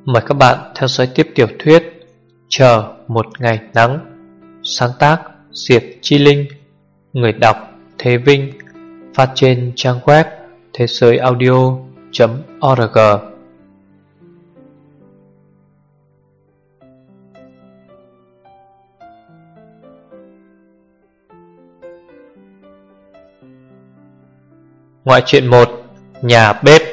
Mời các bạn theo dõi tiếp tiểu thuyết Chờ một ngày nắng, sáng tác Diệp Chi Linh, người đọc Thế Vinh, phát trên trang web thế giới audio.org. Ngoại truyện 1: Nhà bếp.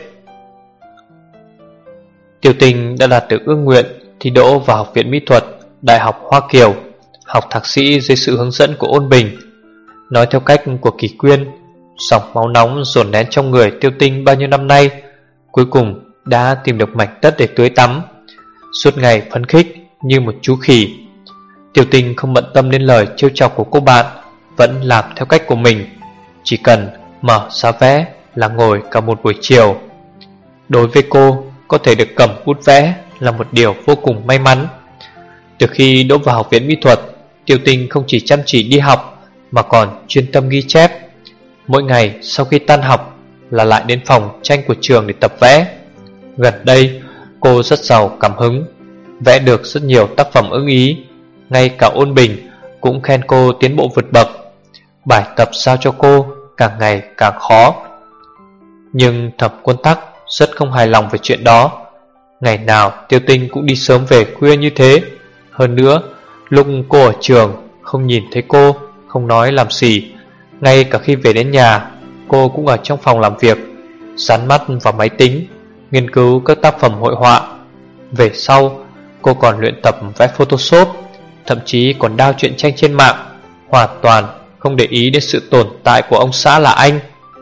Tiêu Tinh đã đạt được ước nguyện thi đỗ vào Học viện Mỹ thuật Đại học Hoa Kiều, học thạc sĩ dưới sự hướng dẫn của Ôn Bình. Nói theo cách của Kỷ Quyên, dòng máu nóng dồn nén trong người Tiêu Tinh bao nhiêu năm nay cuối cùng đã tìm được mảnh đất để tưới tắm. Suốt ngày phấn khích như một chú khỉ, Tiêu Tinh không bận tâm đến lời trêu chọc của cô bạn, vẫn làm theo cách của mình. Chỉ cần mở giá vẽ là ngồi cả một buổi chiều. Đối với cô, có thể được cầm bút vẽ là một điều vô cùng may mắn. Từ khi đỗ vào Học viện Mỹ thuật, Tiêu Tinh không chỉ chăm chỉ đi học mà còn chuyên tâm ghi chép. Mỗi ngày sau khi tan học là lại đến phòng tranh của trường để tập vẽ. Gần đây cô rất giàu cảm hứng, vẽ được rất nhiều tác phẩm ưng ý. Ngay cả Ôn Bình cũng khen cô tiến bộ vượt bậc. Bài tập giao cho cô càng ngày càng khó. Nhưng Thẩm Quân Tắc rất không hài lòng về chuyện đó. Ngày nào Tiêu Tinh cũng đi sớm về khuya như thế. Hơn nữa, lúc cô ở trường không nhìn thấy cô, không nói làm gì. Ngay cả khi về đến nhà, cô cũng ở trong phòng làm việc, dán mắt vào máy tính, nghiên cứu các tác phẩm hội họa. Về sau, cô còn luyện tập vẽ Photoshop, thậm chí còn đao truyện tranh trên mạng, hoàn toàn không để ý đến sự tồn tại của ông xã là anh.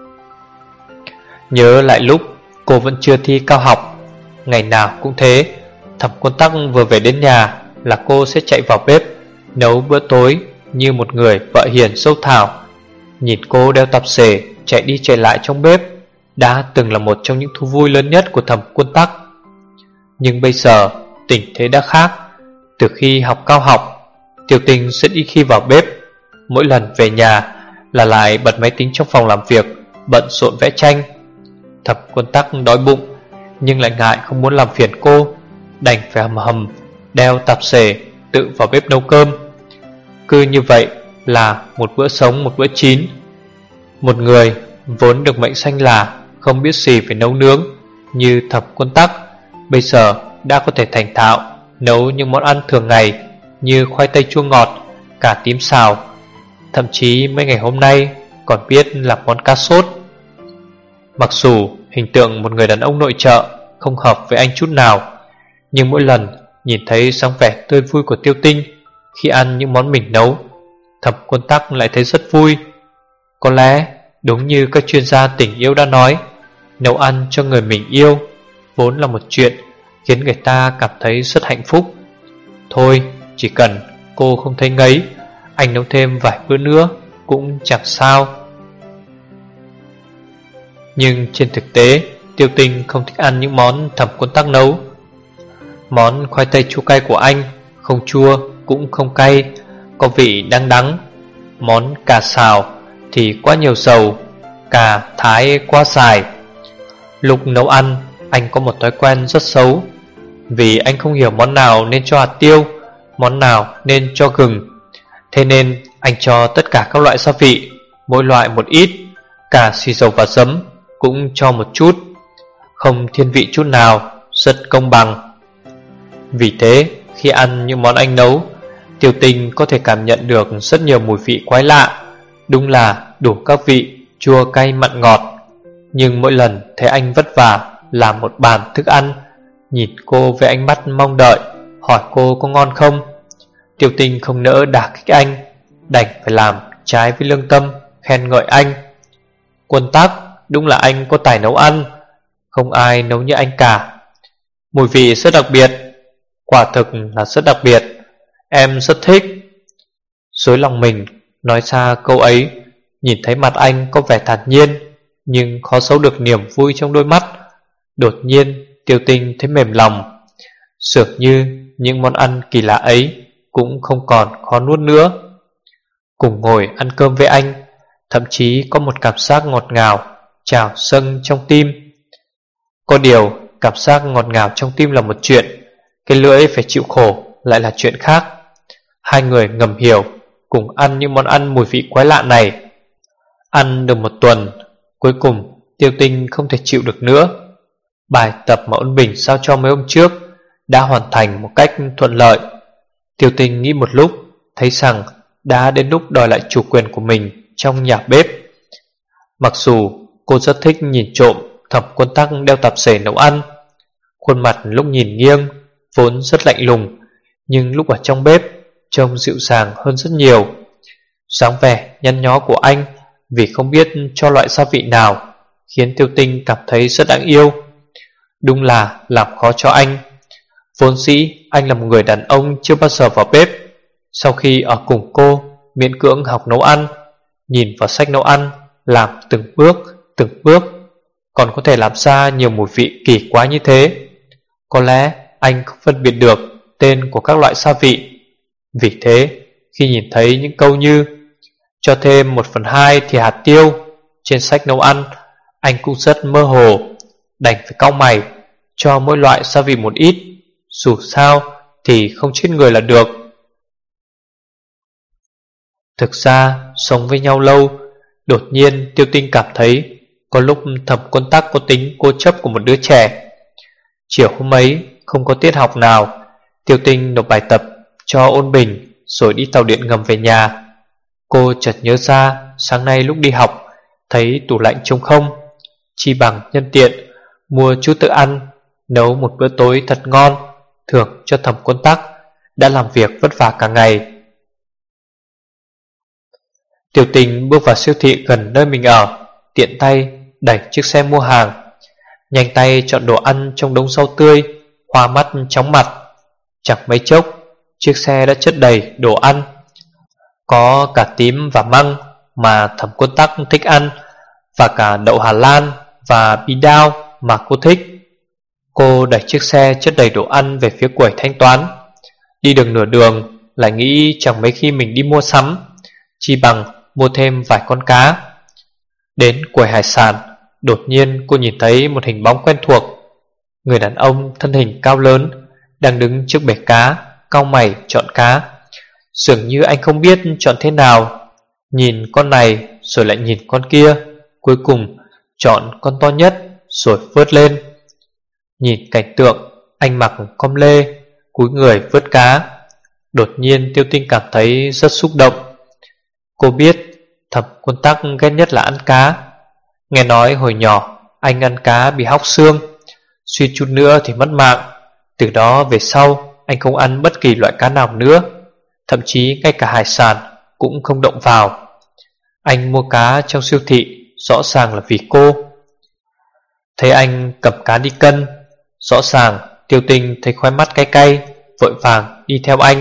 Nhớ lại lúc cô vẫn chưa thi cao học, ngày nào cũng thế. Thẩm Quân Tắc vừa về đến nhà là cô sẽ chạy vào bếp nấu bữa tối như một người vợ hiền dâu thảo. Nhìn cô đeo tạp dề chạy đi chạy lại trong bếp đã từng là một trong những thú vui lớn nhất của Thẩm Quân Tắc. Nhưng bây giờ tình thế đã khác. Từ khi học cao học, Tiêu Tinh rất ít khi vào bếp. Mỗi lần về nhà là lại bật máy tính trong phòng làm việc, bận rộn vẽ tranh. Thẩm Quân Tắc đói bụng nhưng lại ngại không muốn làm phiền cô, đành phải hầm hầm đeo tạp dề tự vào bếp nấu cơm. Cứ như vậy là một bữa sống một bữa chín. Một người vốn được mệnh danh là không biết gì về nấu nướng như Thẩm Quân Tắc bây giờ đã có thể thành thạo nấu những món ăn thường ngày như khoai tây chua ngọt, cà tím xào. Thậm chí mấy ngày hôm nay còn biết làm món cá sốt. Mặc dù hình tượng một người đàn ông nội trợ không hợp với anh chút nào, nhưng mỗi lần nhìn thấy dáng vẻ tươi vui của Tiêu Tinh khi ăn những món mình nấu, Thẩm Quân Tắc lại thấy rất vui. Có lẽ đúng như các chuyên gia tình yêu đã nói, nấu ăn cho người mình yêu vốn là một chuyện khiến người ta cảm thấy rất hạnh phúc. Thôi, chỉ cần cô không thấy ngấy, anh nấu thêm vài bữa nữa cũng chẳng sao. Nhưng trên thực tế, Tiêu Tinh không thích ăn những món Thẩm Quân Tắc nấu. Món khoai tây chua cay của anh không chua cũng không cay, có vị đắng đắng. Món cà xào thì quá nhiều dầu, cà thái quá dài. Lúc nấu ăn, anh có một thói quen rất xấu. Vì anh không hiểu món nào nên cho hạt tiêu, món nào nên cho gừng, thế nên anh cho tất cả các loại gia vị, mỗi loại một ít. Cả xì dầu và giấm cũng cho một chút, không thiên vị chút nào, rất công bằng. Vì thế khi ăn những món anh nấu, Tiêu Tinh có thể cảm nhận được rất nhiều mùi vị quái lạ. Đúng là đủ các vị, chua cay mặn ngọt. Nhưng mỗi lần thấy anh vất vả làm một bàn thức ăn, nhìn cô với ánh mắt mong đợi, hỏi cô có ngon không, Tiêu Tinh không nỡ đả kích anh, đành phải làm trái với lương tâm, khen ngợi anh. Quân Tắc, đúng là anh có tài nấu ăn, không ai nấu như anh cả. Mùi vị rất đặc biệt, quả thực là rất đặc biệt, em rất thích. Dối lòng mình nói ra câu ấy, nhìn thấy mặt anh có vẻ thản nhiên, nhưng khó giấu được niềm vui trong đôi mắt. Đột nhiên Tiêu Tinh thấy mềm lòng, dường như những món ăn kỳ lạ ấy cũng không còn khó nuốt nữa. Cùng ngồi ăn cơm với anh, thậm chí có một cảm giác ngọt ngào trào dâng trong tim. Có điều cảm giác ngọt ngào trong tim là một chuyện, cái lưỡi phải chịu khổ lại là chuyện khác. Hai người ngầm hiểu, cùng ăn những món ăn mùi vị quái lạ này. Ăn được một tuần, cuối cùng Tiêu Tinh không thể chịu được nữa. Bài tập mà Ôn Bình giao cho mấy hôm trước đã hoàn thành một cách thuận lợi. Tiêu Tinh nghĩ một lúc, thấy rằng đã đến lúc đòi lại chủ quyền của mình trong nhà bếp. Mặc dù cô rất thích nhìn trộm Thẩm Quân Tắc đeo tạp dề nấu ăn, khuôn mặt lúc nhìn nghiêng vốn rất lạnh lùng, nhưng lúc ở trong bếp trông dịu dàng hơn rất nhiều. Dáng vẻ nhăn nhó của anh vì không biết cho loại gia vị nào khiến Tiêu Tinh cảm thấy rất đáng yêu. Đúng là làm khó cho anh. Vốn dĩ anh là một người đàn ông chưa bao giờ vào bếp. Sau khi ở cùng cô miễn cưỡng học nấu ăn, nhìn vào sách nấu ăn, làm từng bước, còn có thể làm ra nhiều mùi vị kỳ quái như thế. Có lẽ anh không phân biệt được tên của các loại gia vị. Vì thế khi nhìn thấy những câu như cho thêm 1/2 thìa hạt tiêu trên sách nấu ăn, anh cũng rất mơ hồ, đành phải cau mày cho mỗi loại gia vị một ít. Dù sao thì không chết người là được. Thực ra sống với nhau lâu, đột nhiên Tiêu Tinh cảm thấy có lúc Thẩm Quân Tắc có tính cố chấp của một đứa trẻ. Chiều hôm ấy không có tiết học nào, Tiêu Tinh nộp bài tập cho Ôn Bình rồi đi tàu điện ngầm về nhà. Cô chợt nhớ ra sáng nay lúc đi học thấy tủ lạnh trống không, chi bằng nhân tiện mua chút tự ăn, nấu một bữa tối thật ngon thưởng cho Thẩm Quân Tắc đã làm việc vất vả cả ngày. Tiểu Tình bước vào siêu thị gần nơi mình ở, tiện tay đẩy chiếc xe mua hàng, nhanh tay chọn đồ ăn trong đống rau tươi, hoa mắt chóng mặt. Chẳng mấy chốc chiếc xe đã chất đầy đồ ăn, có cả tím và măng mà Thẩm Quân Tắc thích ăn, và cả đậu Hà Lan và bí đao mà cô thích. Cô đẩy chiếc xe chất đầy đồ ăn về phía quầy thanh toán. Đi được nửa đường lại nghĩ chẳng mấy khi mình đi mua sắm, chi bằng mua thêm vài con cá. Đến quầy hải sản, đột nhiên cô nhìn thấy một hình bóng quen thuộc. Người đàn ông thân hình cao lớn đang đứng trước bể cá, cau mày chọn cá. Dường như anh không biết chọn thế nào, nhìn con này rồi lại nhìn con kia, cuối cùng chọn con to nhất rồi vớt lên. Nhìn cảnh tượng anh mặc com lê cúi người vớt cá, đột nhiên Tiêu Tinh cảm thấy rất xúc động. Cô biết Thẩm Quân Tắc ghét nhất là ăn cá. Nghe nói hồi nhỏ anh ăn cá bị hóc xương, suýt chút nữa thì mất mạng. Từ đó về sau anh không ăn bất kỳ loại cá nào nữa, thậm chí ngay cả hải sản cũng không động vào. Anh mua cá trong siêu thị rõ ràng là vì cô. Thấy anh cầm cá đi cân, rõ ràng Tiêu Tinh thấy khóe mắt cay cay, vội vàng đi theo anh.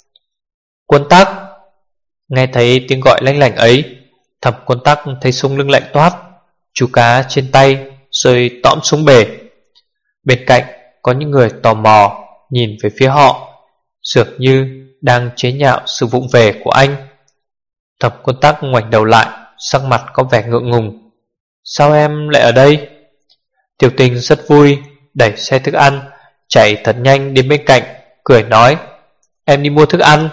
Quân Tắc! Nghe thấy tiếng gọi lanh lảnh ấy, Thẩm Quân Tắc thấy sống lưng lạnh toát, chú cá trên tay rơi tõm xuống bể. Bên cạnh có những người tò mò nhìn về phía họ, dường như đang chế nhạo sự vụng về của anh. Thẩm Quân Tắc ngoảnh đầu lại, sắc mặt có vẻ ngượng ngùng. Sao em lại ở đây? Tiểu Tình rất vui, đẩy xe thức ăn, chạy thật nhanh đến bên cạnh, cười nói, em đi mua thức ăn.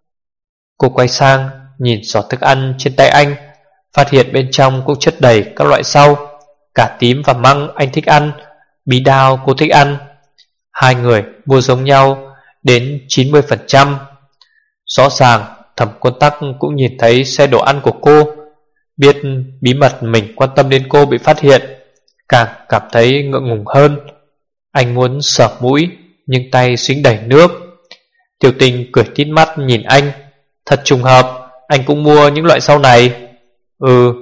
Cô quay sang nhìn giỏ thức ăn trên tay anh, phát hiện bên trong cũng chất đầy các loại rau, cả tím và măng anh thích ăn, bí đao cô thích ăn. Hai người mua giống nhau đến 90%. Rõ ràng Thẩm Quân Tắc cũng nhìn thấy xe đồ ăn của cô, biết bí mật mình quan tâm đến cô bị phát hiện, càng cảm thấy ngượng ngùng hơn. Anh muốn sờ mũi nhưng tay dính đầy nước. Tiểu Tình cười tít mắt nhìn anh, thật trùng hợp, anh cũng mua những loại rau này. Ừ.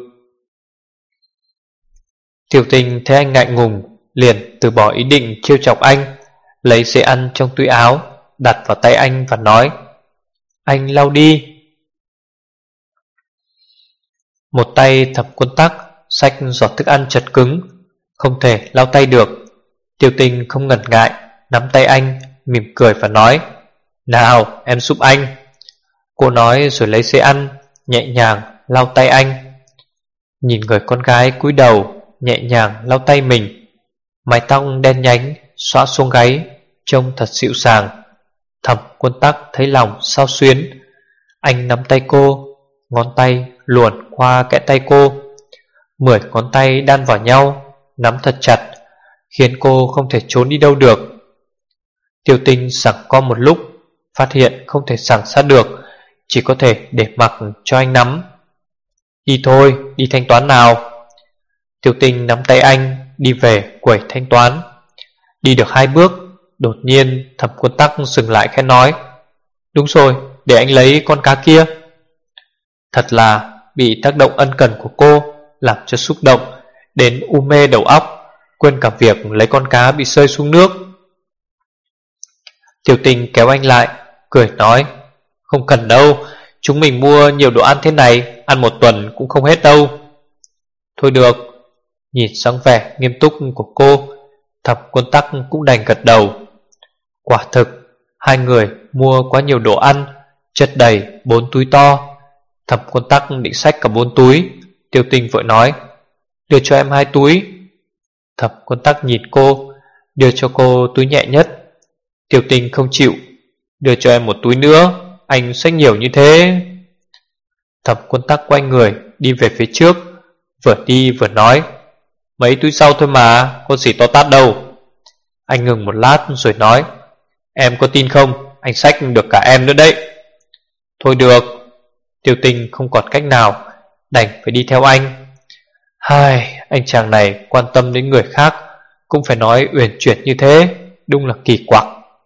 Tiểu Tình thấy anh ngại ngùng, liền từ bỏ ý định trêu chọc anh, lấy giấy ăn trong túi áo đặt vào tay anh và nói, anh lau đi. Một tay Thẩm Quân Tắc xách giọt thức ăn chật cứng, không thể lau tay được. Tiểu Tình không ngần ngại, nắm tay anh, mỉm cười và nói, nào em giúp anh. Cô nói rồi lấy giấy ăn, nhẹ nhàng lau tay anh. Nhìn người con gái cúi đầu nhẹ nhàng lau tay mình, Mái tóc đen nhánh xõa xuống gáy, trông thật dịu dàng. Thẩm Quân Tắc thấy lòng xao xuyến. Anh nắm tay cô, ngón tay luồn qua kẽ tay cô. 10 ngón tay đan vào nhau, nắm thật chặt, khiến cô không thể trốn đi đâu được. Tiêu Tinh giằng co một lúc, phát hiện không thể giằng sát được, chỉ có thể để mặc cho anh nắm. Đi thôi, đi thanh toán nào. Tiêu Tinh nắm tay anh đi về quầy thanh toán. Đi được 2 bước, đột nhiên Thẩm Quân Tắc dừng lại khẽ nói: đúng rồi, để anh lấy con cá kia. Thật là bị tác động ân cần của cô làm cho xúc động đến u mê đầu óc, quên cả việc lấy con cá bị rơi xuống nước. Tiêu Tinh kéo anh lại, cười nói: không cần đâu, chúng mình mua nhiều đồ ăn thế này, ăn 1 tuần cũng không hết đâu. Thôi được. Nhìn dáng vẻ nghiêm túc của cô, Thẩm Quân Tắc cũng đành gật đầu. Quả thực, hai người mua quá nhiều đồ ăn, chất đầy 4 túi to. Thẩm Quân Tắc định xách cả 4 túi. Tiêu Tinh vội nói: đưa cho em 2 túi. Thẩm Quân Tắc nhìn cô, đưa cho cô túi nhẹ nhất. Tiêu Tinh không chịu: đưa cho em 1 túi nữa, anh xách nhiều như thế. Thẩm Quân Tắc quay người đi về phía trước, vừa đi vừa nói: mấy túi sau thôi mà, có gì to tát đâu. Anh ngừng một lát rồi nói: em có tin không, anh xách được cả em nữa đấy. Thôi được. Tiêu Tinh không còn cách nào, đành phải đi theo anh. Hai, anh chàng này quan tâm đến người khác cũng phải nói uyển chuyển như thế, đúng là kỳ quặc.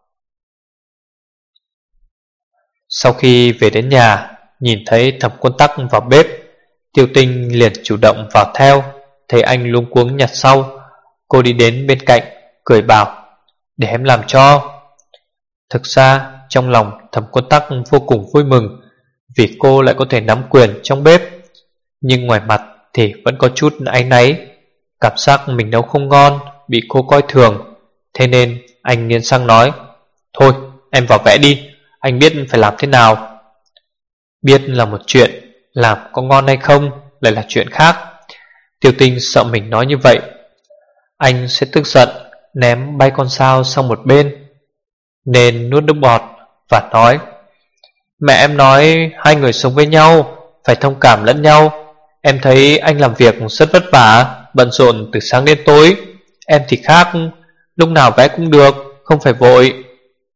Sau khi về đến nhà, nhìn thấy Thẩm Quân Tắc vào bếp, Tiêu Tinh liền chủ động vào theo. Thấy anh luống cuống nhặt sau, cô đi đến bên cạnh, cười bảo: để em làm cho. Thực ra trong lòng Thẩm Quân Tắc vô cùng vui mừng, vì cô lại có thể nắm quyền trong bếp. Nhưng ngoài mặt thì vẫn có chút áy náy, cảm giác mình nấu không ngon, bị cô coi thường. Thế nên anh nghiến răng nói: thôi em vào vẽ đi, anh biết phải làm thế nào. Biết là một chuyện, làm có ngon hay không lại là chuyện khác. Tiêu Tinh sợ mình nói như vậy anh sẽ tức giận, ném bay con sao sang một bên, nên nuốt nước bọt và nói: mẹ em nói hai người sống với nhau phải thông cảm lẫn nhau. Em thấy anh làm việc rất vất vả, bận rộn từ sáng đến tối. Em thì khác, lúc nào vẽ cũng được, không phải vội.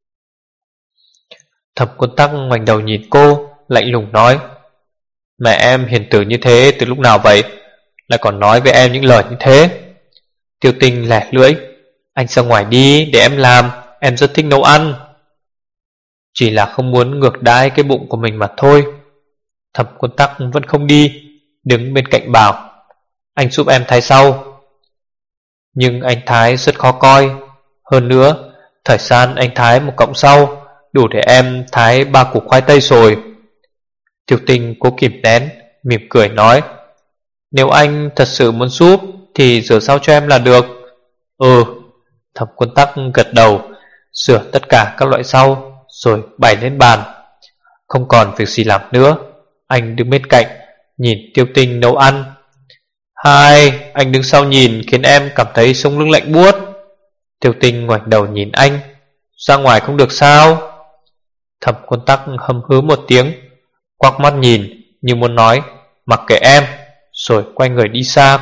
Thẩm Quân Tắc ngoảnh đầu nhìn cô, lạnh lùng nói: mẹ em hiền từ như thế từ lúc nào vậy, lại còn nói với em những lời như thế. Tiêu Tinh lẻ lưỡi: anh ra ngoài đi để em làm, em rất thích nấu ăn. Chỉ là không muốn ngược đãi cái bụng của mình mà thôi. Thẩm Quân Tắc vẫn không đi, đứng bên cạnh bảo: anh giúp em thái sau. Nhưng anh thái rất khó coi. Hơn nữa, thời gian anh thái một cọng sau đủ để em thái 3 củ khoai tây rồi. Tiêu Tinh cố kìm nén, mỉm cười nói: nếu anh thật sự muốn giúp thì rửa rau cho em là được. Ừ. Thẩm Quân Tắc gật đầu, rửa tất cả các loại rau rồi bày lên bàn. Không còn việc gì làm nữa, anh đứng bên cạnh nhìn Tiêu Tinh nấu ăn. Hai, anh đứng sau nhìn khiến em cảm thấy sống lưng lạnh buốt. Tiêu Tinh ngoảnh đầu nhìn anh: ra ngoài không được sao? Thẩm Quân Tắc hầm hứ một tiếng, quắc mắt nhìn như muốn nói mặc kệ em, rồi quay người đi xa.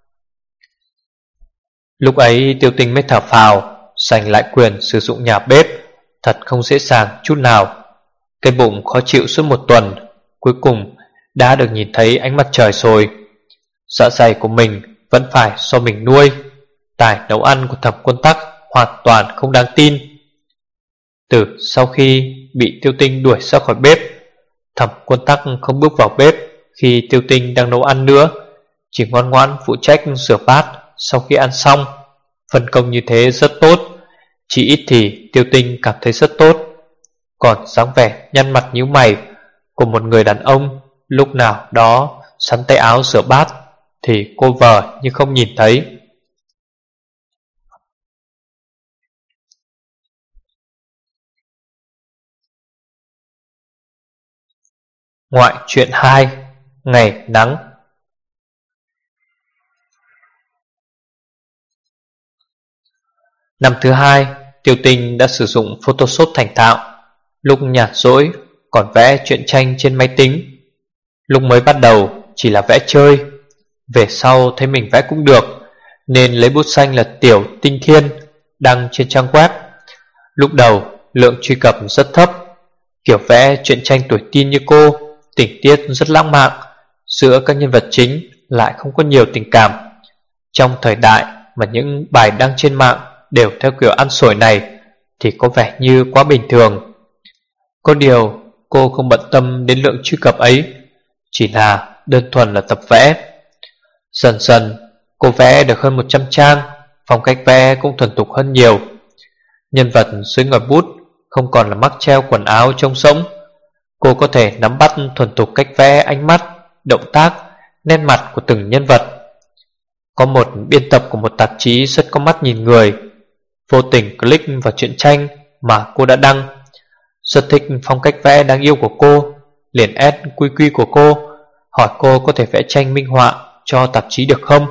Lúc ấy Tiêu Tinh mới thở phào, giành lại quyền sử dụng nhà bếp. Thật không dễ dàng chút nào. Cái bụng khó chịu suốt 1 tuần, cuối cùng đã được nhìn thấy ánh mặt trời rồi. Dạ dày của mình vẫn phải do mình nuôi. Tài nấu ăn của Thẩm Quân Tắc hoàn toàn không đáng tin. Từ sau khi bị Tiêu Tinh đuổi ra khỏi bếp, Thẩm Quân Tắc không bước vào bếp khi Tiêu Tinh đang nấu ăn nữa, chỉ ngoan ngoãn phụ trách rửa bát sau khi ăn xong. Phân công như thế rất tốt, chỉ ít thì Tiêu Tinh cảm thấy rất tốt. Còn dáng vẻ nhăn mặt nhíu mày của một người đàn ông lúc nào đó sắn tay áo rửa bát thì cô vờ như không nhìn thấy. Ngoại truyện 2: Ngày nắng. Năm thứ hai, Tiêu Tinh đã sử dụng Photoshop thành thạo. Lúc nhàn rỗi còn vẽ truyện tranh trên máy tính. Lúc mới bắt đầu chỉ là vẽ chơi, về sau thấy mình vẽ cũng được, nên lấy bút xanh là Tiểu Tinh Thiên đăng trên trang web. Lúc đầu lượng truy cập rất thấp. Kiểu vẽ truyện tranh tuổi teen như cô, tình tiết rất lãng mạn, giữa các nhân vật chính lại không có nhiều tình cảm. Trong thời đại mà những bài đăng trên mạng đều theo kiểu ăn xổi này thì có vẻ như quá bình thường. Có điều cô không bận tâm đến lượng truy cập ấy, chỉ là đơn thuần là tập vẽ. Dần dần cô vẽ được hơn 100 trang, phong cách vẽ cũng thuần thục hơn nhiều. Nhân vật dưới ngòi bút không còn là mắc treo quần áo trông sống. Cô có thể nắm bắt thuần thục cách vẽ ánh mắt, động tác, nét mặt của từng nhân vật. Có một biên tập của một tạp chí rất có mắt nhìn người, vô tình click vào truyện tranh mà cô đã đăng. Rất thích phong cách vẽ đáng yêu của cô, liền add QQ của cô, hỏi cô có thể vẽ tranh minh họa cho tạp chí được không.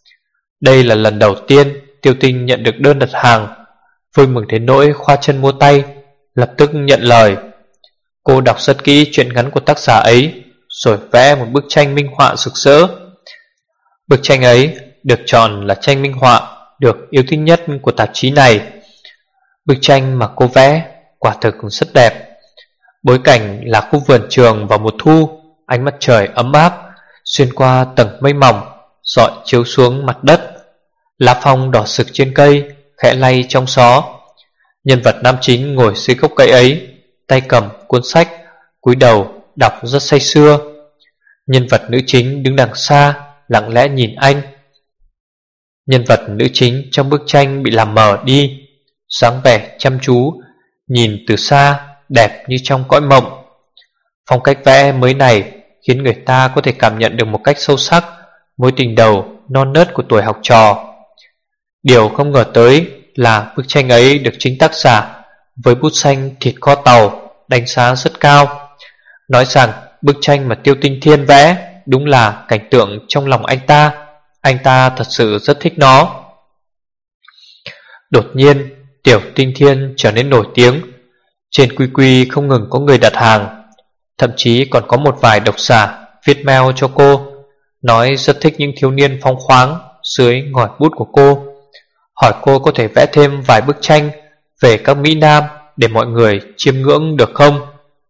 Đây là lần đầu tiên Tiêu Tinh nhận được đơn đặt hàng, vui mừng đến nỗi khoa chân múa tay, lập tức nhận lời. Cô đọc rất kỹ truyện ngắn của tác giả ấy, rồi vẽ một bức tranh minh họa rực rỡ. Bức tranh ấy được chọn là tranh minh họa được yêu thích nhất của tạp chí này. Bức tranh mà cô vẽ quả thực rất đẹp. Bối cảnh là khu vườn trường vào mùa thu, ánh mặt trời ấm áp xuyên qua tầng mây mỏng rọi chiếu xuống mặt đất. Lá phong đỏ sực trên cây khẽ lay trong gió. Nhân vật nam chính ngồi dưới gốc cây ấy, tay cầm cuốn sách, cúi đầu đọc rất say sưa. Nhân vật nữ chính đứng đằng xa lặng lẽ nhìn anh. Nhân vật nữ chính trong bức tranh bị làm mờ đi, dáng vẻ chăm chú, nhìn từ xa đẹp như trong cõi mộng. Phong cách vẽ mới này khiến người ta có thể cảm nhận được một cách sâu sắc mối tình đầu non nớt của tuổi học trò. Điều không ngờ tới là bức tranh ấy được chính tác giả với bút xanh thịt kho tàu đánh giá rất cao, nói rằng bức tranh mà Tiêu Tinh Thiên vẽ đúng là cảnh tượng trong lòng anh ta thật sự rất thích nó. Đột nhiên Tiểu Tinh Thiên trở nên nổi tiếng. Trên QQ không ngừng có người đặt hàng, thậm chí còn có một vài độc giả viết mail cho cô, nói rất thích những thiếu niên phóng khoáng dưới ngòi bút của cô, hỏi cô có thể vẽ thêm vài bức tranh về các mỹ nam để mọi người chiêm ngưỡng được không.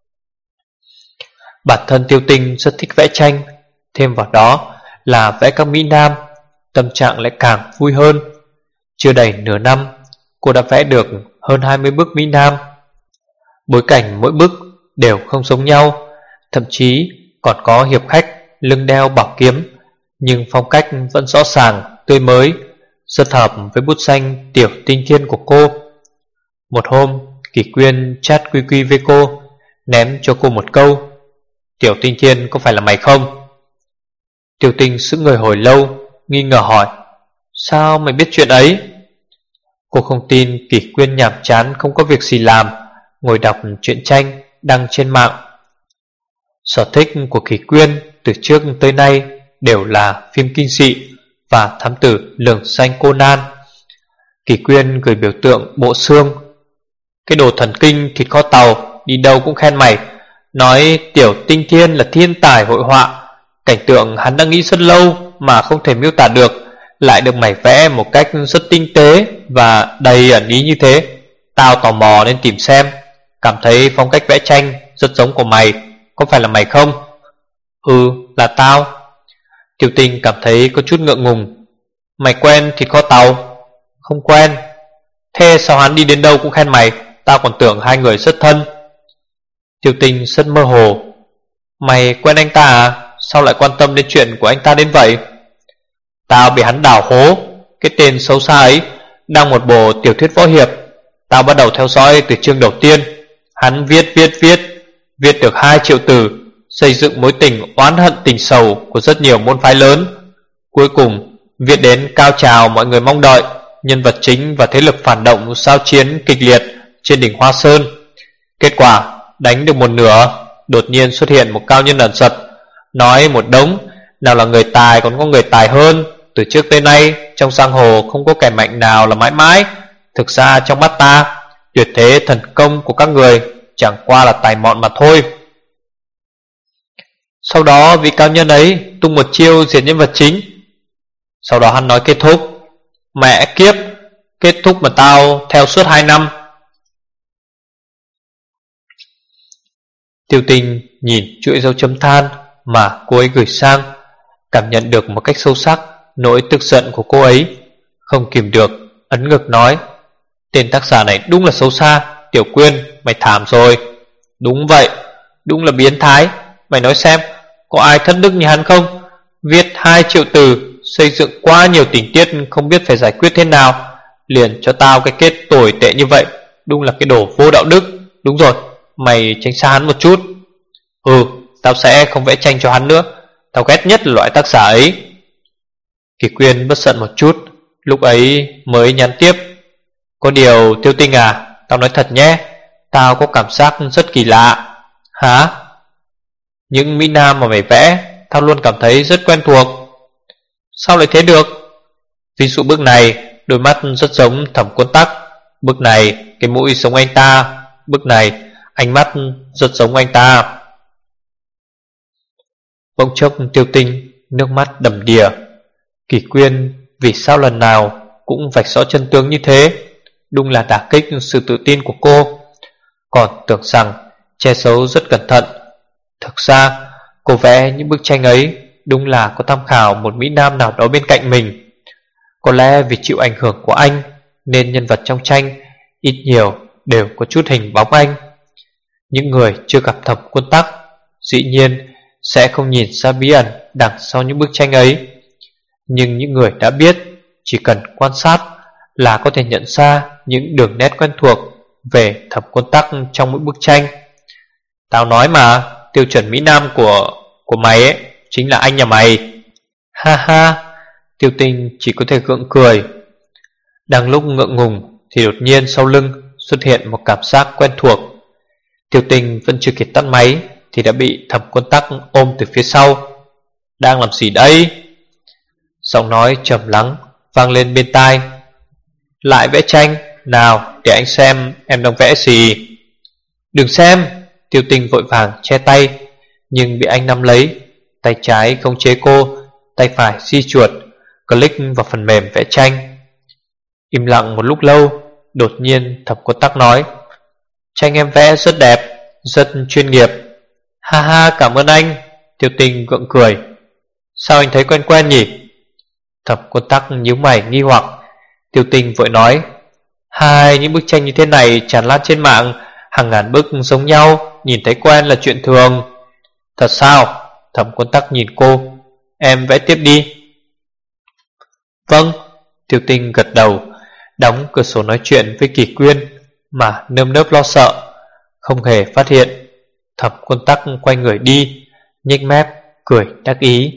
Bản thân Tiêu Tinh rất thích vẽ tranh, thêm vào đó là vẽ các mỹ nam, tâm trạng lại càng vui hơn. Chưa đầy nửa năm, cô đã vẽ được hơn 20 bức mỹ nam. Bối cảnh mỗi bức đều không giống nhau, thậm chí còn có hiệp khách lưng đeo bảo kiếm, nhưng phong cách vẫn rõ ràng, tươi mới, rất hợp với bút xanh Tiểu Tinh Thiên của cô. Một hôm, Kỷ Quyên chat QQ với cô, ném cho cô một câu: "Tiểu Tinh Thiên có phải là mày không?" Tiểu Tinh sững người hồi lâu, nghi ngờ hỏi: "Sao mày biết chuyện ấy?" Cô không tin Kỷ Quyên nhàm chán không có việc gì làm, ngồi đọc truyện tranh đăng trên mạng. Sở thích của Kỷ Quyên từ trước tới nay đều là phim kinh dị và thám tử lừng danh Conan. Kỷ Quyên gửi biểu tượng bộ xương: "Cái đồ thần kinh thịt kho tàu, đi đâu cũng khen mày, nói Tiểu Tinh Thiên là thiên tài hội họa. Cảnh tượng hắn đã nghĩ rất lâu mà không thể miêu tả được, lại được mày vẽ một cách rất tinh tế và đầy ẩn ý như thế. Tao tò mò nên tìm xem, cảm thấy phong cách vẽ tranh rất giống của mày, có phải là mày không?" "Ừ, là tao." Tiểu Tinh cảm thấy có chút ngượng ngùng. "Mày quen thịt kho tàu?" "Không quen." "Thế sao hắn đi đến đâu cũng khen mày? Tao còn tưởng hai người rất thân." Tiểu Tinh rất mơ hồ. "Mày quen anh ta à? Sao lại quan tâm đến chuyện của anh ta đến vậy?" "Tao bị hắn đào hố. Cái tên xấu xa ấy đăng một bộ tiểu thuyết võ hiệp. Tao bắt đầu theo dõi từ chương đầu tiên. Hắn viết được 2 triệu từ, xây dựng mối tình oán hận tình sầu của rất nhiều môn phái lớn. Cuối cùng viết đến cao trào mọi người mong đợi, nhân vật chính và thế lực phản động giao chiến kịch liệt trên đỉnh Hoa Sơn. Kết quả đánh được một nửa, đột nhiên xuất hiện một cao nhân ẩn giật, nói một đống, nào là người tài còn có người tài hơn. Từ trước tới nay trong giang hồ không có kẻ mạnh nào là mãi mãi, Thực ra trong mắt ta, tuyệt thế thần công của các người chẳng qua là tài mọn mà thôi. Sau đó vị cao nhân ấy tung một chiêu diệt nhân vật chính. Sau đó hắn nói kết thúc. Mẹ kiếp, kết thúc mà tao theo suốt 2 năm. Tiêu Tinh nhìn chuỗi dấu chấm than mà cô ấy gửi sang, cảm nhận được một cách sâu sắc nỗi tức giận của cô ấy, không kìm được ấn ngực nói: tên tác giả này đúng là xấu xa. Tiểu Quyên, mày thảm rồi. Đúng vậy, đúng là biến thái. Mày nói xem, có ai thất đức như hắn không? Viết 2 triệu từ, xây dựng quá nhiều tình tiết không biết phải giải quyết thế nào, liền cho tao cái kết tồi tệ như vậy. Đúng là cái đồ vô đạo đức. Đúng rồi, mày tránh xa hắn một chút. Tao sẽ không vẽ tranh cho hắn nữa. Tao ghét nhất là loại tác giả ấy. Kỳ Quyên bất giận một chút, lúc ấy mới nhắn tiếp: có điều Tiêu Tinh à, tao nói thật nhé, tao có cảm giác rất kỳ lạ. Hả? Những mỹ nam mà mày vẽ, tao luôn cảm thấy rất quen thuộc. Sao lại thế được? Ví dụ bức này, đôi mắt rất giống Thẩm Quân Tắc. Bức này, cái mũi giống anh ta. Bức này, ánh mắt rất giống anh ta. Bỗng chốc Tiêu Tinh nước mắt đầm đìa. Kỳ Quyên vì sao lần nào cũng vạch rõ chân tướng như thế, đúng là đả kích sự tự tin của cô. Còn tưởng rằng che giấu rất cẩn thận. Thực ra cô vẽ những bức tranh ấy đúng là có tham khảo một mỹ nam nào đó bên cạnh mình. Có lẽ vì chịu ảnh hưởng của anh nên nhân vật trong tranh ít nhiều đều có chút hình bóng anh. Những người chưa gặp Thẩm Quân Tắc dĩ nhiên sẽ không nhìn ra bí ẩn đằng sau những bức tranh ấy, nhưng những người đã biết chỉ cần quan sát là có thể nhận ra những đường nét quen thuộc về Thẩm Quân Tắc trong mỗi bức tranh. Tao nói mà, tiêu chuẩn mỹ nam của mày ấy chính là anh nhà mày. Ha ha. Tiêu Tinh chỉ có thể gượng cười. Đang lúc ngượng ngùng thì đột nhiên sau lưng xuất hiện một cảm giác quen thuộc. Tiêu Tinh vẫn chưa kịp tắt máy thì đã bị Thẩm Quân Tắc ôm từ phía sau. Đang làm gì đây? Giọng nói trầm lắng vang lên bên tai. Lại vẽ tranh? Nào để anh xem em đang vẽ gì. Đừng xem. Tiêu Tinh vội vàng che tay, nhưng bị anh nắm lấy. Tay trái khống chế cô, tay phải di chuột click vào phần mềm vẽ tranh. Im lặng một lúc lâu, đột nhiên Thẩm Quân Tắc nói: tranh em vẽ rất đẹp, rất chuyên nghiệp. Ha ha, cảm ơn anh. Tiêu Tinh gượng cười. Sao anh thấy quen quen nhỉ? Thẩm Quân Tắc nhíu mày nghi hoặc. Tiêu Tinh vội nói: những bức tranh như thế này tràn lan trên mạng, hàng ngàn bức giống nhau, nhìn thấy quen là chuyện thường. Thật sao? Thẩm Quân Tắc nhìn cô. Em vẽ tiếp đi. Vâng. Tiêu Tinh gật đầu, đóng cửa sổ nói chuyện với Kỳ Quyên mà nơm nớp lo sợ, không hề phát hiện Thẩm Quân Tắc quay người đi, nhếch mép cười đắc ý.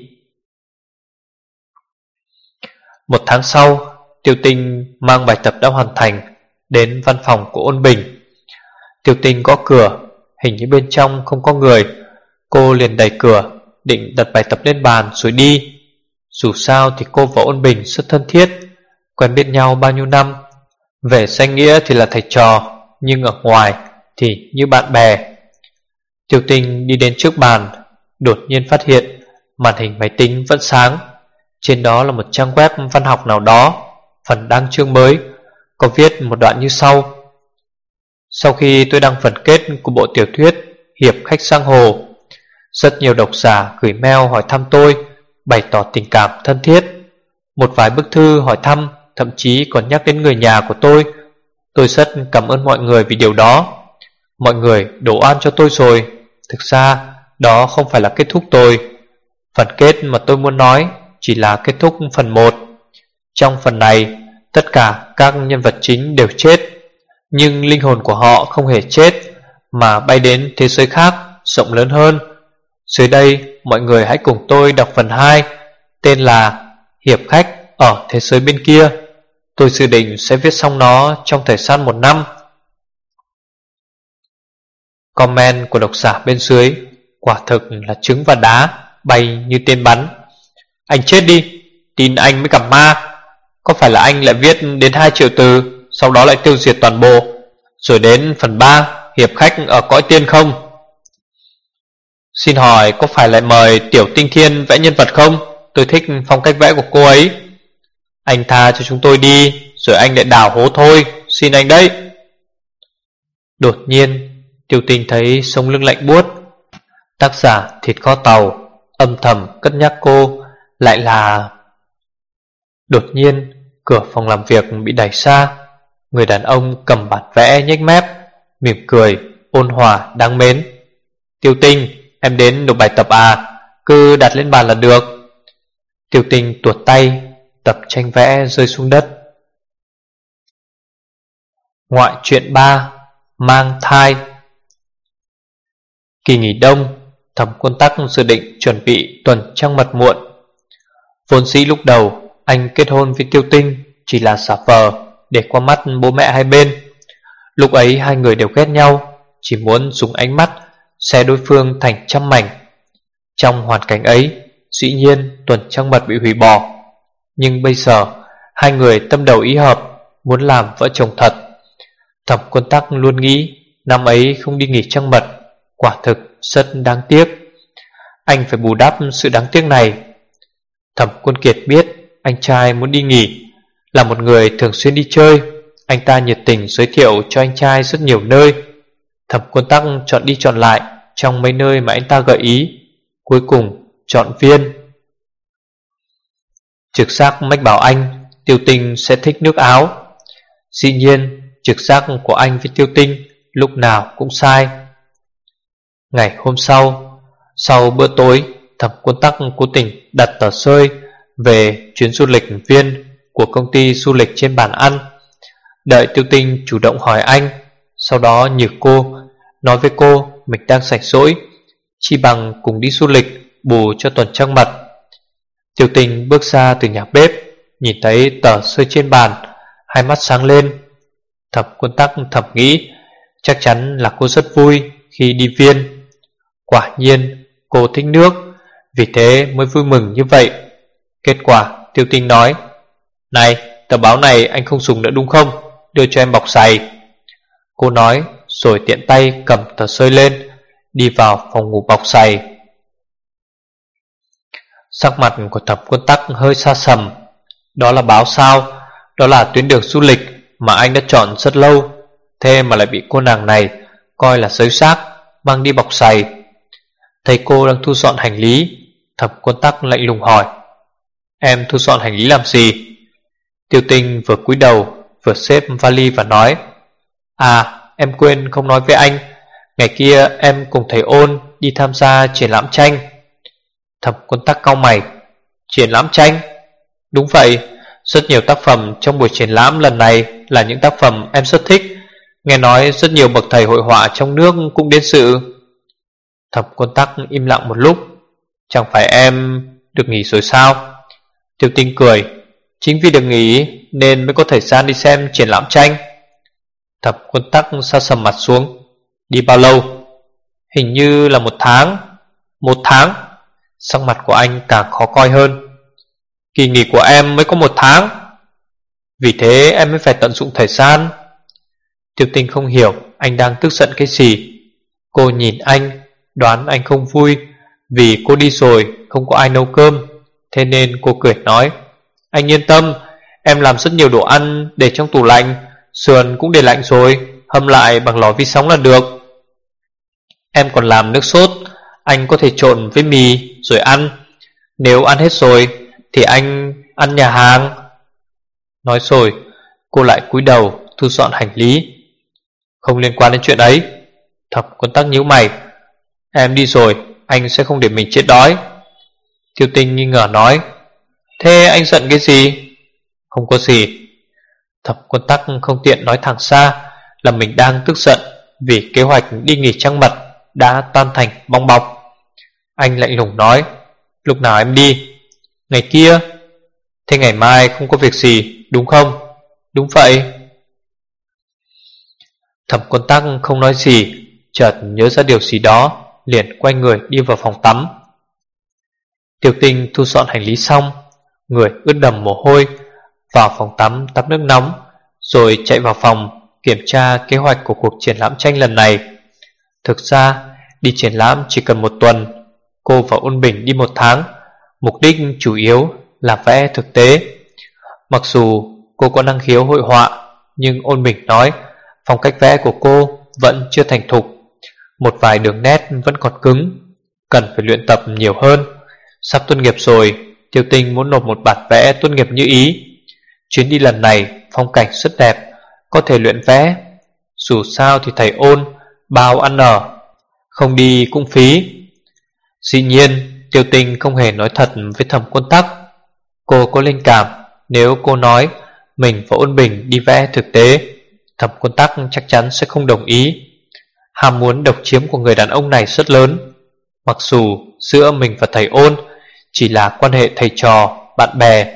1 tháng sau, Tiêu Tinh mang bài tập đã hoàn thành đến văn phòng của Ôn Bình. Tiêu Tinh gõ cửa, hình như bên trong không có người. Cô liền đẩy cửa, định đặt bài tập lên bàn rồi đi. Dù sao thì cô và Ôn Bình rất thân thiết, quen biết nhau bao nhiêu năm. Về danh nghĩa thì là thầy trò, nhưng ở ngoài thì như bạn bè. Tiêu Tinh đi đến trước bàn, đột nhiên phát hiện màn hình máy tính vẫn sáng. Trên đó là một trang web văn học nào đó. Phần đăng chương mới có viết một đoạn như sau: sau khi tôi đăng phần kết của bộ tiểu thuyết Hiệp Khách Giang Hồ, rất nhiều độc giả gửi mail hỏi thăm tôi, bày tỏ tình cảm thân thiết. Một vài bức thư hỏi thăm thậm chí còn nhắc đến người nhà của tôi. Tôi rất cảm ơn mọi người vì điều đó. Mọi người đổ oan cho tôi rồi. Thực ra đó không phải là kết thúc tôi. Phần kết mà tôi muốn nói chỉ là kết thúc phần 1. Trong phần này, tất cả các nhân vật chính đều chết, nhưng linh hồn của họ không hề chết, mà bay đến thế giới khác, rộng lớn hơn. Dưới đây, mọi người hãy cùng tôi đọc phần 2, tên là Hiệp Khách ở thế giới bên kia. Tôi dự định sẽ viết xong nó trong thời gian 1 năm. Comment của độc giả bên dưới quả thực là trứng và đá bay như tên bắn. Anh chết đi, tin anh mới gặp ma. Có phải là anh lại viết đến 2 triệu từ sau đó lại tiêu diệt toàn bộ. Rồi đến phần 3, hiệp khách ở cõi tiên không. Xin hỏi có phải lại mời Tiểu Tinh Thiên vẽ nhân vật không? Tôi thích phong cách vẽ của cô ấy. Anh tha cho chúng tôi đi, rồi anh lại đào hố thôi, xin anh đấy. Đột nhiên Tiêu Tinh thấy sống lưng lạnh buốt. Tác giả Thịt Kho Tàu âm thầm cất nhắc cô lại là... Đột nhiên cửa phòng làm việc bị đẩy ra. Người đàn ông cầm bản vẽ nhếch mép, mỉm cười, ôn hòa, đáng mến. Tiêu Tinh, em đến nộp bài tập à? Cứ đặt lên bàn là được. Tiêu Tinh tuột tay, tập tranh vẽ rơi xuống đất. Ngoại truyện 3, mang thai. Kỳ nghỉ đông, Thẩm Quân Tắc dự định chuẩn bị tuần trăng mật muộn. Vốn dĩ lúc đầu anh kết hôn với Tiêu Tinh chỉ là giả vờ để qua mắt bố mẹ hai bên. Lúc ấy hai người đều ghét nhau, chỉ muốn dùng ánh mắt xé đối phương thành trăm mảnh. Trong hoàn cảnh ấy, dĩ nhiên tuần trăng mật bị hủy bỏ. Nhưng bây giờ hai người tâm đầu ý hợp, muốn làm vợ chồng thật. Thẩm Quân Tắc luôn nghĩ năm ấy không đi nghỉ trăng mật quả thực rất đáng tiếc. Anh phải bù đắp sự đáng tiếc này. Thẩm Quân Kiệt biết anh trai muốn đi nghỉ, là một người thường xuyên đi chơi. Anh ta nhiệt tình giới thiệu cho anh trai rất nhiều nơi. Thẩm Quân Tắc chọn đi chọn lại trong mấy nơi mà anh ta gợi ý, cuối cùng chọn Viên. Trực giác mách bảo anh Tiêu Tinh sẽ thích nước Áo. Dĩ nhiên trực giác của anh với Tiêu Tinh lúc nào cũng sai. Ngày hôm sau bữa tối, Thẩm Quân Tắc cố tình đặt tờ rơi về chuyến du lịch Viên của công ty du lịch trên bàn ăn. Đợi Tiêu Tinh chủ động hỏi anh, sau đó nhử cô, nói với cô mình đang rảnh rỗi, chi bằng cùng đi du lịch bù cho tuần trăng mật. Tiêu Tinh bước ra từ nhà bếp, nhìn thấy tờ rơi trên bàn, hai mắt sáng lên. Thẩm Quân Tắc thầm nghĩ chắc chắn là cô rất vui khi đi Viên. Quả nhiên cô thích nước, vì thế mới vui mừng như vậy. Kết quả Tiêu Tinh nói: "Này, tờ báo này anh không dùng nữa đúng không? Đưa cho em bọc giày." Cô nói rồi tiện tay cầm tờ rơi lên, đi vào phòng ngủ bọc giày. Sắc mặt của Thẩm Quân Tắc hơi xa sầm. Đó là báo sao? Đó là tuyến đường du lịch mà anh đã chọn rất lâu, thế mà lại bị cô nàng này coi là xới xác, mang đi bọc giày. Thấy cô đang thu dọn hành lý, Thẩm Quân Tắc lạnh lùng hỏi: "Em thu dọn hành lý làm gì?" Tiêu Tinh vừa cúi đầu vừa xếp vali và nói: "À, em quên không nói với anh, ngày kia em cùng thầy Ôn đi tham gia triển lãm tranh." Thẩm Quân Tắc cau mày: "Triển lãm tranh?" "Đúng vậy, rất nhiều tác phẩm trong buổi triển lãm lần này là những tác phẩm em rất thích. Nghe nói rất nhiều bậc thầy hội họa trong nước cũng đến dự." Thẩm Quân Tắc im lặng một lúc: "Chẳng phải em được nghỉ rồi sao?" Tiêu Tinh cười: "Chính vì được nghỉ nên mới có thời gian đi xem triển lãm tranh." Thẩm Quân Tắc sa sầm mặt xuống: "Đi bao lâu?" "Hình như là 1 tháng." "1 tháng?" Sắc mặt của anh càng khó coi hơn. "Kỳ nghỉ của em mới có 1 tháng. Vì thế em mới phải tận dụng thời gian." Tiêu Tinh không hiểu anh đang tức giận cái gì. Cô nhìn anh, đoán anh không vui vì cô đi rồi không có ai nấu cơm, thế nên cô cười nói: "Anh yên tâm, em làm rất nhiều đồ ăn để trong tủ lạnh, sườn cũng để lạnh rồi, hâm lại bằng lò vi sóng là được. Em còn làm nước sốt, anh có thể trộn với mì rồi ăn. Nếu ăn hết rồi thì anh ăn nhà hàng." Nói rồi cô lại cúi đầu thu dọn hành lý. "Không liên quan đến chuyện ấy." Thẩm Quân Tắc nhíu mày: "Em đi rồi anh sẽ không để mình chết đói." Tiêu Tinh nghi ngờ nói: "Thế anh giận cái gì?" "Không có gì." Thẩm Quân Tắc không tiện nói thẳng ra là mình đang tức giận vì kế hoạch đi nghỉ trăng mật đã tan thành bong bóng. Anh lạnh lùng nói: "Lúc nào em đi?" "Ngày kia." "Thế ngày mai không có việc gì đúng không?" "Đúng vậy." Thẩm Quân Tắc không nói gì, chợt nhớ ra điều gì đó, liền quay người đi vào phòng tắm. Tiêu Tinh thu dọn hành lý xong, người ướt đẫm mồ hôi, vào phòng tắm tắm nước nóng, rồi chạy vào phòng kiểm tra kế hoạch của cuộc triển lãm tranh lần này. Thực ra đi triển lãm chỉ cần 1 tuần, cô và Ôn Bình đi 1 tháng. Mục đích chủ yếu là vẽ thực tế. Mặc dù cô có năng khiếu hội họa, nhưng Ôn Bình nói phong cách vẽ của cô vẫn chưa thành thục, một vài đường nét vẫn còn cứng, cần phải luyện tập nhiều hơn. Sắp tốt nghiệp rồi, Tiêu Tinh muốn nộp một bản vẽ tốt nghiệp như ý. Chuyến đi lần này phong cảnh rất đẹp, có thể luyện vẽ. Dù sao thì thầy Ôn bao ăn ở, không đi cũng phí. Dĩ nhiên Tiêu Tinh không hề nói thật với Thẩm Quân Tắc. Cô có linh cảm nếu cô nói mình và Ôn Bình đi vẽ thực tế, Thẩm Quân Tắc chắc chắn sẽ không đồng ý. Ham muốn độc chiếm của người đàn ông này rất lớn. Mặc dù giữa mình và thầy Ôn chỉ là quan hệ thầy trò, bạn bè,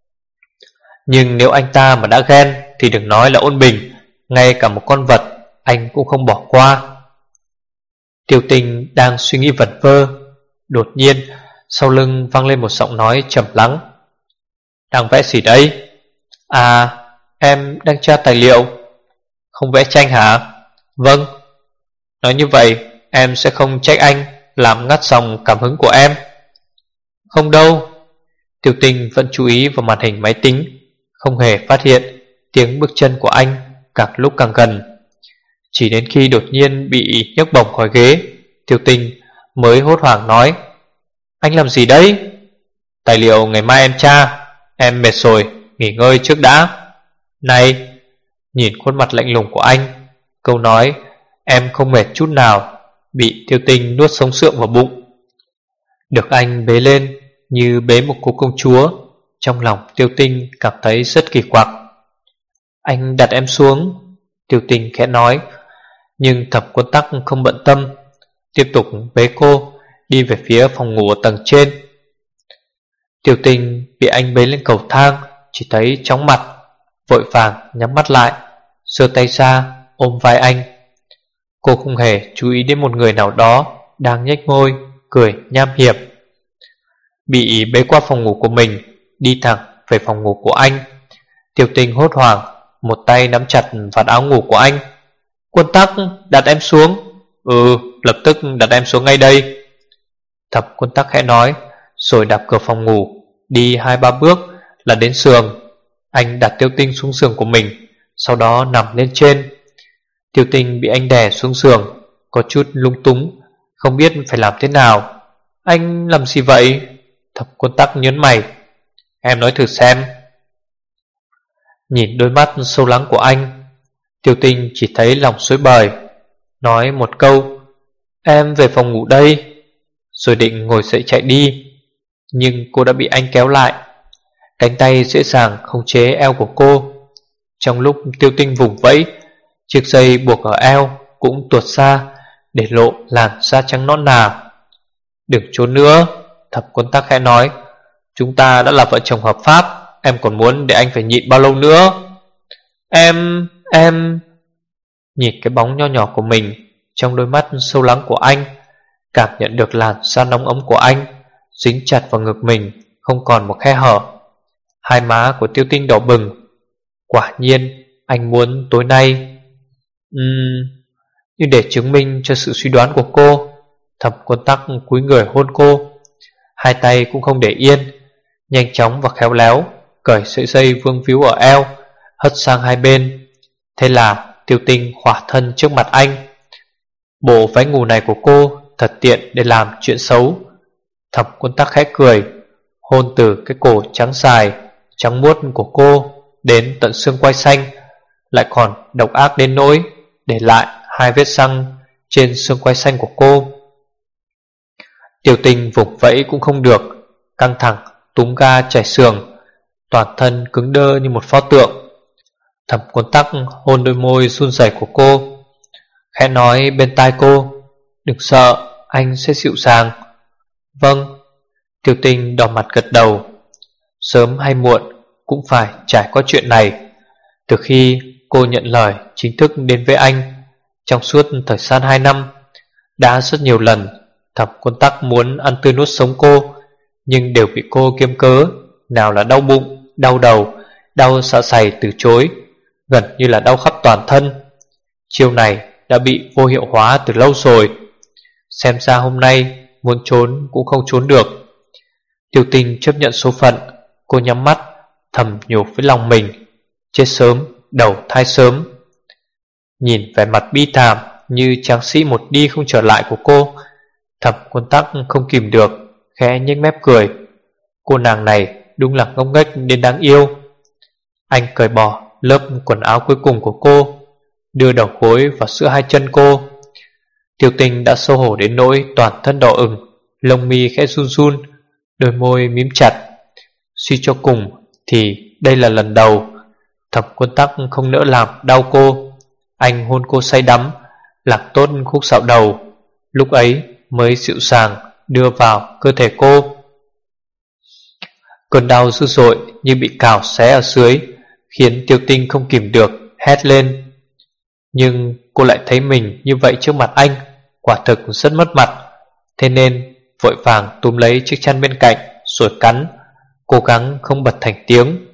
nhưng nếu anh ta mà đã ghen thì đừng nói là Ôn Bình, ngay cả một con vật anh cũng không bỏ qua. Tiêu Tinh đang suy nghĩ vẩn vơ, đột nhiên sau lưng vang lên một giọng nói trầm lắng. Đang vẽ gì đấy? À, em đang tra tài liệu. Không vẽ tranh hả? Vâng. Nói như vậy em sẽ không trách anh làm ngắt dòng cảm hứng của em. Không đâu. Tiêu Tinh vẫn chú ý vào màn hình máy tính, không hề phát hiện tiếng bước chân của anh càng lúc càng gần. Chỉ đến khi đột nhiên bị nhấc bổng khỏi ghế, Tiêu Tinh mới hốt hoảng nói: Anh làm gì đấy? Tài liệu ngày mai em tra. Em mệt rồi, nghỉ ngơi trước đã. Này, nhìn khuôn mặt lạnh lùng của anh, câu nói em không mệt chút nào bị Tiêu Tinh nuốt sống sượng vào bụng. Được anh bế lên như bế một cô công chúa, trong lòng Tiêu Tinh cảm thấy rất kỳ quặc. Anh đặt em xuống, Tiêu Tinh khẽ nói. Nhưng Thẩm Quân Tắc không bận tâm, tiếp tục bế cô đi về phía phòng ngủ ở tầng trên. Tiêu Tinh bị anh bế lên cầu thang, chỉ thấy chóng mặt, vội vàng nhắm mắt lại, giơ tay ra ôm vai anh. Cô không hề chú ý đến một người nào đó đang nhếch môi cười nham hiểm. Bị bế qua phòng ngủ của mình, đi thẳng về phòng ngủ của anh, Tiêu Tinh hốt hoảng, một tay nắm chặt vạt áo ngủ của anh. Quân Tắc, đặt em xuống. Ừ, lập tức đặt em xuống ngay đây. Thẩm Quân Tắc khẽ nói, rồi đạp cửa phòng ngủ, đi 2-3 bước là đến giường. Anh đặt Tiêu Tinh xuống giường của mình, sau đó nằm lên trên. Tiêu Tinh bị anh đè xuống giường, có chút lung túng, không biết phải làm thế nào. Anh làm gì vậy? Thẩm Quân Tắc nhớn mày. Em nói thử xem. Nhìn đôi mắt sâu lắng của anh, Tiêu Tinh chỉ thấy lòng rối bời, nói một câu: Em về phòng ngủ đây. Rồi định ngồi dậy chạy đi, nhưng cô đã bị anh kéo lại. Cánh tay dễ dàng khống chế eo của cô. Trong lúc Tiêu Tinh vùng vẫy, chiếc dây buộc ở eo cũng tuột ra, để lộ làn da trắng nõn nà. Đừng trốn nữa, Thẩm Quân Tắc khẽ nói. Chúng ta đã là vợ chồng hợp pháp, em còn muốn để anh phải nhịn bao lâu nữa? Em... Nhìn cái bóng nho nhỏ của mình trong đôi mắt sâu lắng của anh, cảm nhận được làn da nóng ấm của anh dính chặt vào ngực mình, không còn một khe hở. Hai má của Tiêu Tinh đỏ bừng. Quả nhiên anh muốn tối nay. Nhưng để chứng minh cho sự suy đoán của cô, Thẩm Quân Tắc cúi người hôn cô. Hai tay cũng không để yên, nhanh chóng và khéo léo cởi sợi dây vương víu ở eo, hất sang hai bên. Thế là Tiêu Tinh khỏa thân trước mặt anh. Bộ váy ngủ này của cô thật tiện để làm chuyện xấu. Thẩm Quân Tắc khẽ cười, hôn từ cái cổ trắng dài, trắng muốt của cô đến tận xương quai xanh, lại còn độc ác đến nỗi để lại 2 vết răng trên xương quai xanh của cô. Tiêu Tinh vùng vẫy cũng không được, căng thẳng túm ga chảy xường, toàn thân cứng đơ như một pho tượng. Thẩm Quân Tắc hôn đôi môi run rẩy của cô, khẽ nói bên tai cô: Đừng sợ, anh sẽ dịu dàng. Vâng. Tiêu Tinh đỏ mặt gật đầu. Sớm hay muộn cũng phải trải qua chuyện này. Từ khi cô nhận lời chính thức đến với anh, trong suốt thời gian 2 năm, đã rất nhiều lần Thẩm Quân Tắc muốn ăn tươi nuốt sống cô, nhưng đều bị cô kiêm cớ, nào là đau bụng, đau đầu, đau dạ dày từ chối. gần như là đau khắp toàn thân. Chiêu này đã bị vô hiệu hóa từ lâu rồi. Xem ra hôm nay muốn trốn cũng không trốn được. Tiêu Tinh chấp nhận số phận. Cô nhắm mắt thầm nhủ với lòng mình, chết sớm, đầu thai sớm. Nhìn vẻ mặt bi thảm như tráng sĩ một đi không trở lại của cô, Thẩm Quân Tắc không kìm được, khẽ nhếch mép cười. Cô nàng này đúng là ngốc nghếch đến đáng yêu. Anh cởi bỏ lớp quần áo cuối cùng của cô, đưa đầu gối vào giữa hai chân cô. Tiêu Tinh đã xấu hổ đến nỗi toàn thân đỏ ửng, lông mi khẽ run run, đôi môi mím chặt. Suy cho cùng thì đây là lần đầu Thẩm Quân Tắc không nỡ làm đau cô. Anh hôn cô say đắm, lạc tốt khúc xạo đầu, lúc ấy mới dịu dàng đưa vào cơ thể cô. Cơn đau dữ dội như bị cào xé ở dưới, khiến Tiêu Tinh không kìm được hét lên. Nhưng cô lại thấy mình như vậy trước mặt anh, quả thực rất mất mặt. Thế nên vội vàng túm lấy chiếc chăn bên cạnh rồi cắn, cố gắng không bật thành tiếng.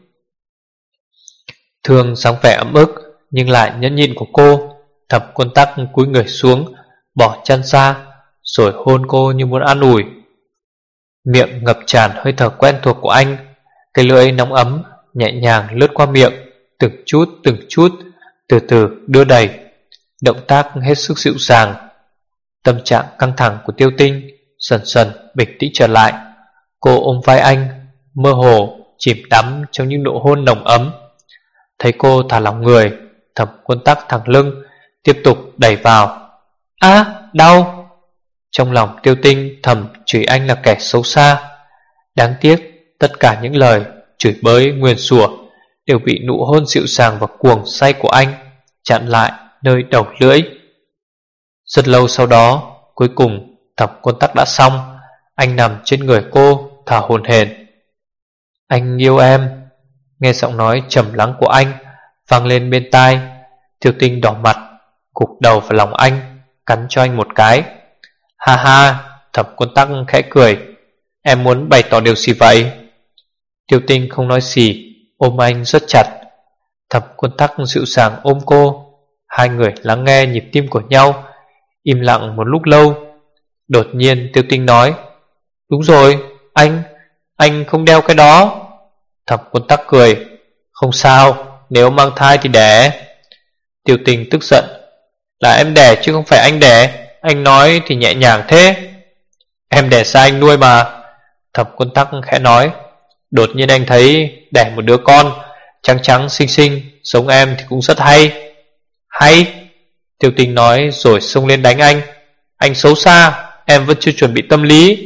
Thương dáng vẻ ấm ức nhưng lại nhẫn nhịn của cô, Thẩm Quân Tắc cúi người xuống, bỏ chăn ra rồi hôn cô như muốn an ủi. Miệng ngập tràn hơi thở quen thuộc của anh, cái lưỡi nóng ấm nhẹ nhàng lướt qua miệng, từng chút từ từ đưa đẩy, động tác hết sức dịu dàng. Tâm trạng căng thẳng của Tiêu Tinh dần dần bình tĩnh trở lại. Cô ôm vai anh, mơ hồ chìm đắm trong những nụ hôn nồng ấm. Thấy cô thả lỏng người, Thẩm Quân Tắc thẳng lưng, tiếp tục đẩy vào. Đau! Trong lòng Tiêu Tinh thầm chửi anh là kẻ xấu xa. Đáng tiếc tất cả những lời chửi bới nguyền rủa đều bị nụ hôn dịu dàng và cuồng say của anh chặn lại nơi đầu lưỡi. Rất lâu sau đó, cuối cùng Thẩm Quân Tắc đã xong. Anh nằm trên người cô thở hổn hển. Anh yêu em. Nghe giọng nói trầm lắng của anh vang lên bên tai, Tiêu Tinh đỏ mặt, gục đầu vào lòng anh, cắn cho anh một cái. Ha ha! Thẩm Quân Tắc khẽ cười. Em muốn bày tỏ điều gì vậy? Tiêu Tinh không nói gì, ôm anh rất chặt. Thẩm Quân Tắc dịu dàng ôm cô. Hai người lắng nghe nhịp tim của nhau, im lặng một lúc lâu. Đột nhiên Tiêu Tinh nói, đúng rồi, anh không đeo cái đó. Thẩm Quân Tắc cười, không sao, nếu mang thai thì đẻ. Tiêu Tinh tức giận, là em đẻ chứ không phải anh đẻ. Anh nói thì nhẹ nhàng thế. Em đẻ xa anh nuôi mà. Thẩm Quân Tắc khẽ nói, đột nhiên anh thấy đẻ một đứa con trắng trắng xinh xinh giống em thì cũng rất hay. Hay? Tiêu Tinh nói rồi xông lên đánh anh. Anh xấu xa, em vẫn chưa chuẩn bị tâm lý.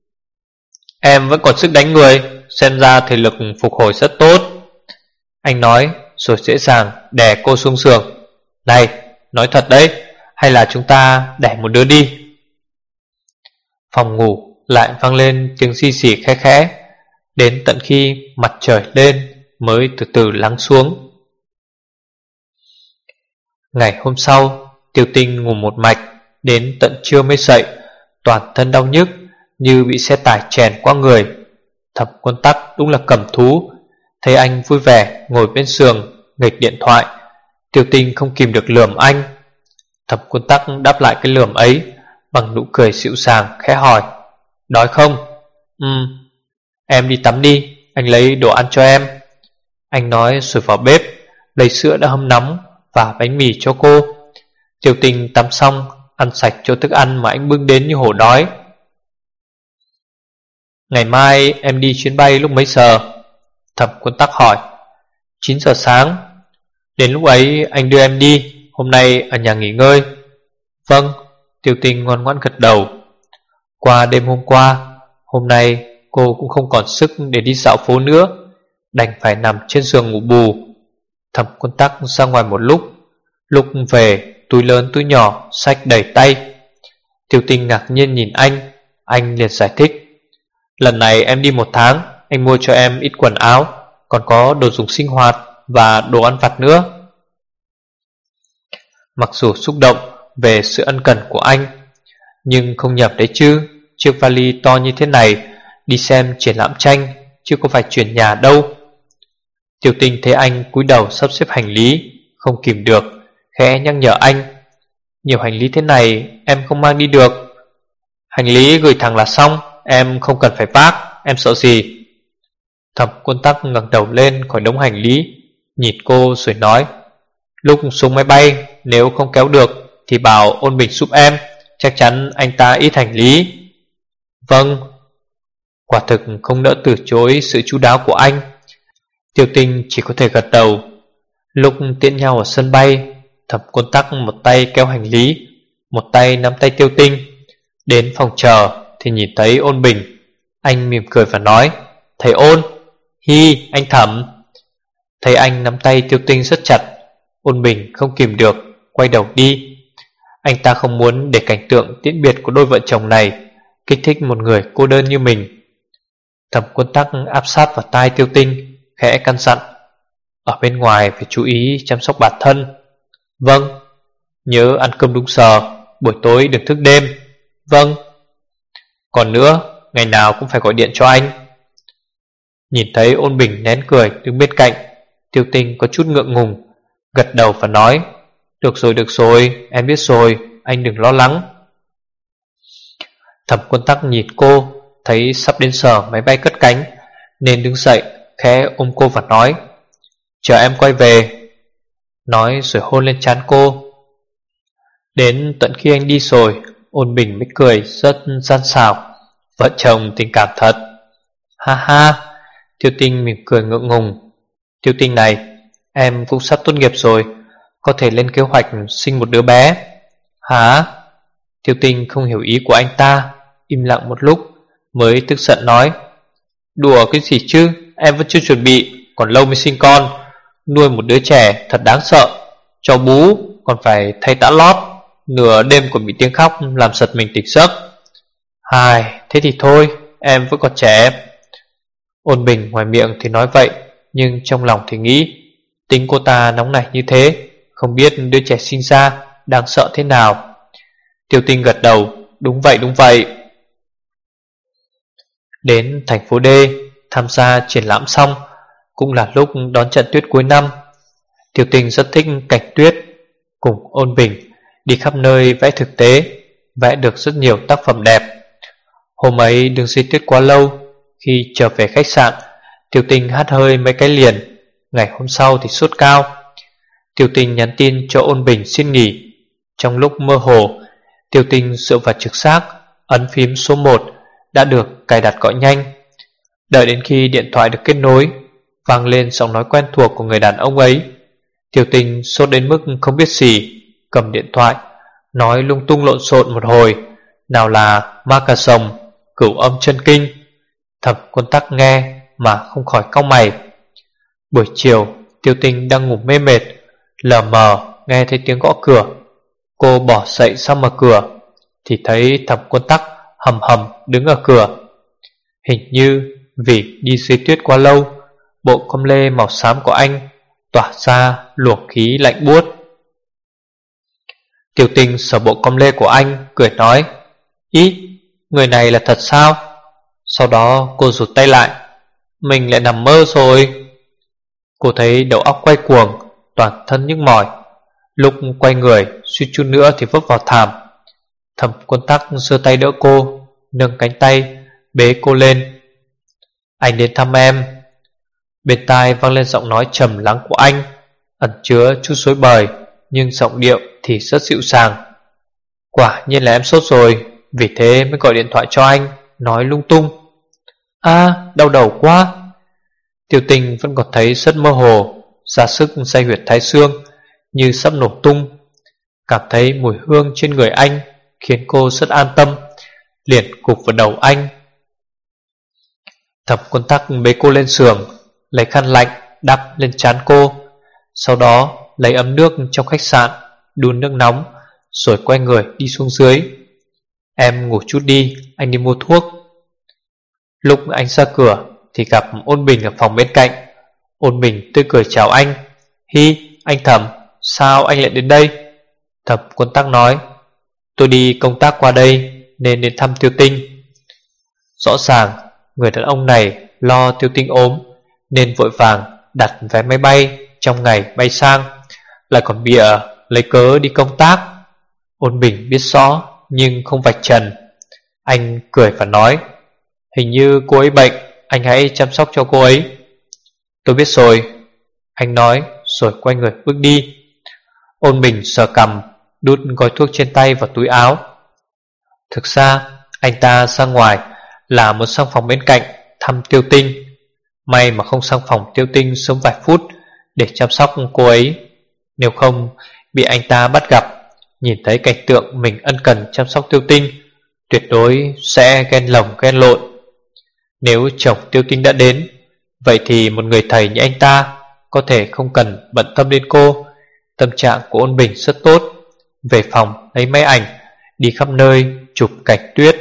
Em vẫn còn sức đánh người, xem ra thể lực phục hồi rất tốt. Anh nói rồi dễ dàng đè cô xuống giường. Này, nói thật đấy, hay là chúng ta đẻ một đứa đi? Phòng ngủ lại vang lên tiếng xì xì khẽ khẽ, đến tận khi mặt trời lên mới từ từ lắng xuống. Ngày hôm sau, Tiêu Tinh ngủ một mạch đến tận trưa mới dậy, toàn thân đau nhức như bị xe tải chèn qua người. Thẩm Quân Tắc đúng là cầm thú. Thấy anh vui vẻ ngồi bên giường nghịch điện thoại, Tiêu Tinh không kìm được lườm anh. Thẩm Quân Tắc đáp lại cái lườm ấy bằng nụ cười dịu dàng khẽ hỏi, đói không? Em đi tắm đi, anh lấy đồ ăn cho em. Anh nói rồi vào bếp lấy sữa đã hâm nóng và bánh mì cho cô. Tiêu Tinh tắm xong ăn sạch chỗ thức ăn mà anh bưng đến như hổ đói. Ngày mai em đi chuyến bay lúc mấy giờ? Thẩm Quân Tắc hỏi. 9 giờ sáng. Đến lúc ấy anh đưa em đi, hôm nay ở nhà nghỉ ngơi. Vâng. Tiêu Tinh ngoan ngoãn gật đầu. Qua đêm hôm qua, hôm nay cô cũng không còn sức để đi dạo phố nữa, đành phải nằm trên giường ngủ bù. Thẩm Quân Tắc ra ngoài một lúc về túi lớn túi nhỏ xách đầy tay. Tiêu Tinh ngạc nhiên nhìn anh liền giải thích, lần này em đi 1 tháng, anh mua cho em ít quần áo, còn có đồ dùng sinh hoạt và đồ ăn vặt nữa. Mặc dù xúc động về sự ân cần của anh, nhưng không nhầm đấy chứ, chiếc vali to như thế này đi xem triển lãm tranh chứ có phải chuyển nhà đâu. Tiêu Tinh thấy anh cúi đầu sắp xếp hành lý không kìm được, khẽ nhắc nhở anh: nhiều hành lý thế này em không mang đi được. Hành lý gửi thẳng là xong, em không cần phải vác, em sợ gì? Thẩm Quân Tắc ngẩng đầu lên khỏi đống hành lý, nhìn cô rồi nói: lúc xuống máy bay, nếu không kéo được thì bảo Ôn Bình giúp em, chắc chắn anh ta ít hành lý. Vâng. Quả thực không nỡ từ chối sự chu đáo của anh. Tiêu Tinh chỉ có thể gật đầu. Lúc tiễn nhau ở sân bay, Thẩm Quân Tắc một tay kéo hành lý, một tay nắm tay Tiêu Tinh. Đến phòng chờ thì nhìn thấy Ôn Bình. Anh mỉm cười và nói: thầy Ôn. Hi, anh Thẩm. Thấy anh nắm tay Tiêu Tinh rất chặt, Ôn Bình không kìm được, quay đầu đi. Anh ta không muốn để cảnh tượng tiễn biệt của đôi vợ chồng này kích thích một người cô đơn như mình. Thẩm Quân Tắc áp sát vào tai Tiêu Tinh, khẽ căn dặn: ở bên ngoài phải chú ý chăm sóc bản thân. Vâng. Nhớ ăn cơm đúng giờ, buổi tối đừng thức đêm. Vâng. Còn nữa, ngày nào cũng phải gọi điện cho anh. Nhìn thấy Ôn Bình nén cười đứng bên cạnh, Tiêu Tinh có chút ngượng ngùng, gật đầu và nói: được rồi, em biết rồi, anh đừng lo lắng. Thẩm Quân Tắc nhìn cô, thấy sắp đến giờ máy bay cất cánh, nên đứng dậy khẽ ôm cô và nói: chờ em quay về. Nói rồi hôn lên trán cô. Đến tận khi anh đi rồi, Ôn Bình mới cười rất gian xảo: vợ chồng tình cảm thật. Ha ha. Tiêu Tinh mỉm cười ngượng ngùng. Tiêu Tinh này, em cũng sắp tốt nghiệp rồi, có thể lên kế hoạch sinh một đứa bé. Hả? Tiêu Tinh không hiểu ý của anh ta, im lặng một lúc mới tức giận nói: đùa cái gì chứ, em vẫn chưa chuẩn bị, còn lâu mới sinh con. Nuôi một đứa trẻ thật đáng sợ, cho bú còn phải thay tã lót, nửa đêm còn bị tiếng khóc làm giật mình tỉnh giấc. Hài, thế thì thôi, em vẫn còn trẻ. Ôn Bình ngoài miệng thì nói vậy, nhưng trong lòng thì nghĩ: tính cô ta nóng nảy như thế, không biết đứa trẻ sinh ra đáng sợ thế nào. Tiêu Tinh gật đầu: đúng vậy. Đến thành phố D, tham gia triển lãm xong, cũng là lúc đón trận tuyết cuối năm. Tiêu Tinh rất thích cảnh tuyết, cùng Ôn Bình đi khắp nơi vẽ thực tế, vẽ được rất nhiều tác phẩm đẹp. Hôm ấy đứng dưới tuyết quá lâu, khi trở về khách sạn, Tiêu Tinh hắt hơi mấy cái liền. Ngày hôm sau thì sốt cao. Tiêu Tinh nhắn tin cho Ôn Bình xin nghỉ. Trong lúc mơ hồ, Tiêu Tinh dựa vào trực giác, ấn phím số 1 đã được cài đặt gọi nhanh. Đợi đến khi điện thoại được kết nối, vang lên giọng nói quen thuộc của người đàn ông ấy. Tiêu Tinh sốt đến mức không biết gì, cầm điện thoại nói lung tung lộn xộn một hồi, nào là ma cà rồng, cửu âm chân kinh. Thẩm Quân Tắc nghe mà không khỏi cau mày. Buổi chiều, Tiêu Tinh đang ngủ mê mệt, lờ mờ nghe thấy tiếng gõ cửa. Cô bỏ dậy sang mở cửa thì thấy Thẩm Quân Tắc hầm hầm đứng ở cửa. Hình như vì đi dưới tuyết quá lâu, bộ com lê màu xám của anh tỏa ra luồng khí lạnh buốt. Tiêu Tinh sờ bộ com lê của anh, cười nói: ý, người này là thật sao? Sau đó cô rụt tay lại: mình lại nằm mơ rồi. Cô thấy đầu óc quay cuồng, toàn thân nhức mỏi. Lúc quay người suýt chút nữa thì vấp vào thảm. Thẩm Quân Tắc giơ tay đỡ cô, nâng cánh tay bế cô lên. Anh đến thăm em. Bên tai vang lên giọng nói trầm lắng của anh, ẩn chứa chút rối bời, nhưng giọng điệu thì rất dịu dàng. Quả nhiên là em sốt rồi, vì thế mới gọi điện thoại cho anh, nói lung tung. Đau đầu quá. Tiêu Tinh vẫn còn thấy rất mơ hồ, ra sức day huyệt thái xương như sắp nổ tung. Cảm thấy mùi hương trên người anh khiến cô rất an tâm, liền gục vào đầu anh. Thẩm Quân Tắc bế cô lên giường, lấy khăn lạnh đắp lên trán cô, sau đó lấy ấm nước trong khách sạn đun nước nóng, rồi quay người đi xuống dưới. Em ngủ chút đi, anh đi mua thuốc. Lúc anh ra cửa thì gặp Ôn Bình ở phòng bên cạnh. Ôn Bình tươi cười chào anh. Hi, anh Thẩm, sao anh lại đến đây? Thẩm Quân Tắc nói: tôi đi công tác qua đây nên đến thăm Tiêu Tinh. Rõ ràng người đàn ông này lo Tiêu Tinh ốm nên vội vàng đặt vé máy bay trong ngày bay sang, lại còn bịa lấy cớ đi công tác. Ôn Bình biết rõ nhưng không vạch trần. Anh cười và nói: hình như cô ấy bệnh, anh hãy chăm sóc cho cô ấy. Tôi biết rồi, anh nói rồi quay người bước đi. Ôn Bình sờ cằm, đút gói thuốc trên tay vào túi áo. Thực ra anh ta ra ngoài là muốn sang phòng bên cạnh thăm Tiêu Tinh. May mà không sang phòng Tiêu Tinh sớm vài phút để chăm sóc cô ấy. Nếu không bị anh ta bắt gặp, nhìn thấy cảnh tượng mình ân cần chăm sóc Tiêu Tinh, tuyệt đối sẽ ghen lồng ghen lộn. Nếu chồng Tiêu Tinh đã đến, vậy thì một người thầy như anh ta có thể không cần bận tâm đến cô. Tâm trạng của Ôn Bình rất tốt. Về phòng lấy máy ảnh, đi khắp nơi chụp cảnh tuyết.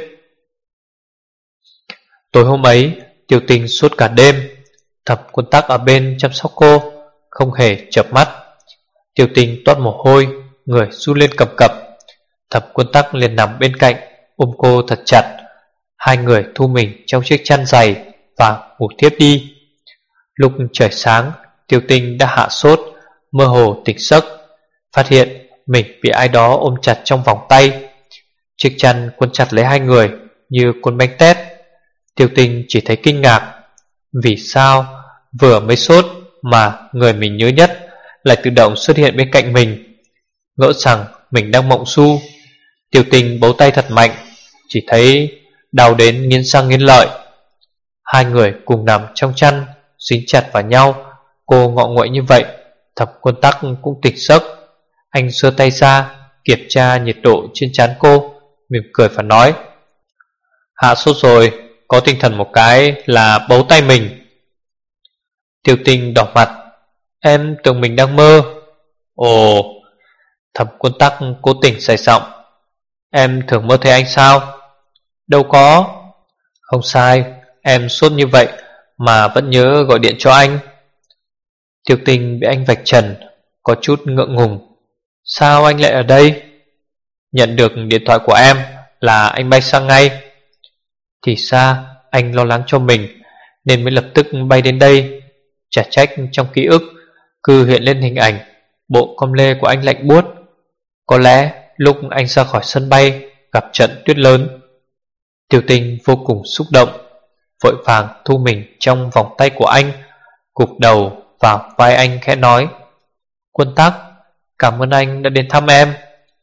Tối hôm ấy, Tiêu Tinh suốt cả đêm. Thẩm Quân Tắc ở bên chăm sóc cô, không hề chợp mắt. Tiêu Tinh toát mồ hôi, người run lên cầm cập. Thẩm Quân Tắc liền nằm bên cạnh, ôm cô thật chặt. Hai người thu mình trong chiếc chăn dày và ngủ tiếp đi. Lúc trời sáng, Tiêu Tinh đã hạ sốt, mơ hồ tỉnh giấc, phát hiện mình bị ai đó ôm chặt trong vòng tay. Chiếc chăn quấn chặt lấy hai người như con bánh tét. Tiêu Tinh chỉ thấy kinh ngạc. Vì sao vừa mới sốt mà người mình nhớ nhất lại tự động xuất hiện bên cạnh mình? Ngỡ rằng mình đang mộng du. Tiêu Tinh bấu tay thật mạnh, chỉ thấy đau đến nghiến răng nghiến lợi. Hai người cùng nằm trong chăn, dính chặt vào nhau. Cô ngọ nguậy như vậy, Thẩm Quân Tắc cũng tỉnh giấc. Anh giơ tay ra kiểm tra nhiệt độ trên trán cô, mỉm cười và nói: hạ sốt rồi, có tinh thần một cái là bấu tay mình. Tiêu Tinh đỏ mặt: em tưởng mình đang mơ. Ồ. Thẩm Quân Tắc cố tình say giọng: em thường mơ thấy anh sao? Đâu có. Không sai, em sốt như vậy mà vẫn nhớ gọi điện cho anh. Tiêu Tinh bị anh vạch trần, có chút ngượng ngùng. Sao anh lại ở đây? Nhận được điện thoại của em là anh bay sang ngay. Thì ra anh lo lắng cho mình nên mới lập tức bay đến đây. Chả trách trong ký ức cứ hiện lên hình ảnh bộ com lê của anh lạnh buốt. Có lẽ lúc anh ra khỏi sân bay gặp trận tuyết lớn. Tiêu Tinh vô cùng xúc động, vội vàng thu mình trong vòng tay của anh, gục đầu vào vai anh khẽ nói: Quân Tắc, cảm ơn anh đã đến thăm em.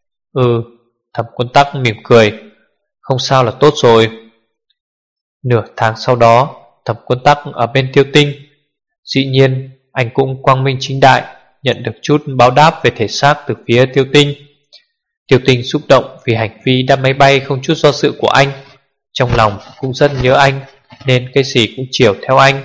Thẩm Quân Tắc mỉm cười: không sao là tốt rồi. Nửa tháng sau đó, Thẩm Quân Tắc ở bên Tiêu Tinh. Dĩ nhiên anh cũng quang minh chính đại nhận được chút báo đáp về thể xác từ phía Tiêu Tinh. Tiêu Tinh xúc động vì hành vi đáp máy bay không chút do dự của anh, trong lòng cũng rất nhớ anh nên cái gì cũng chiều theo anh.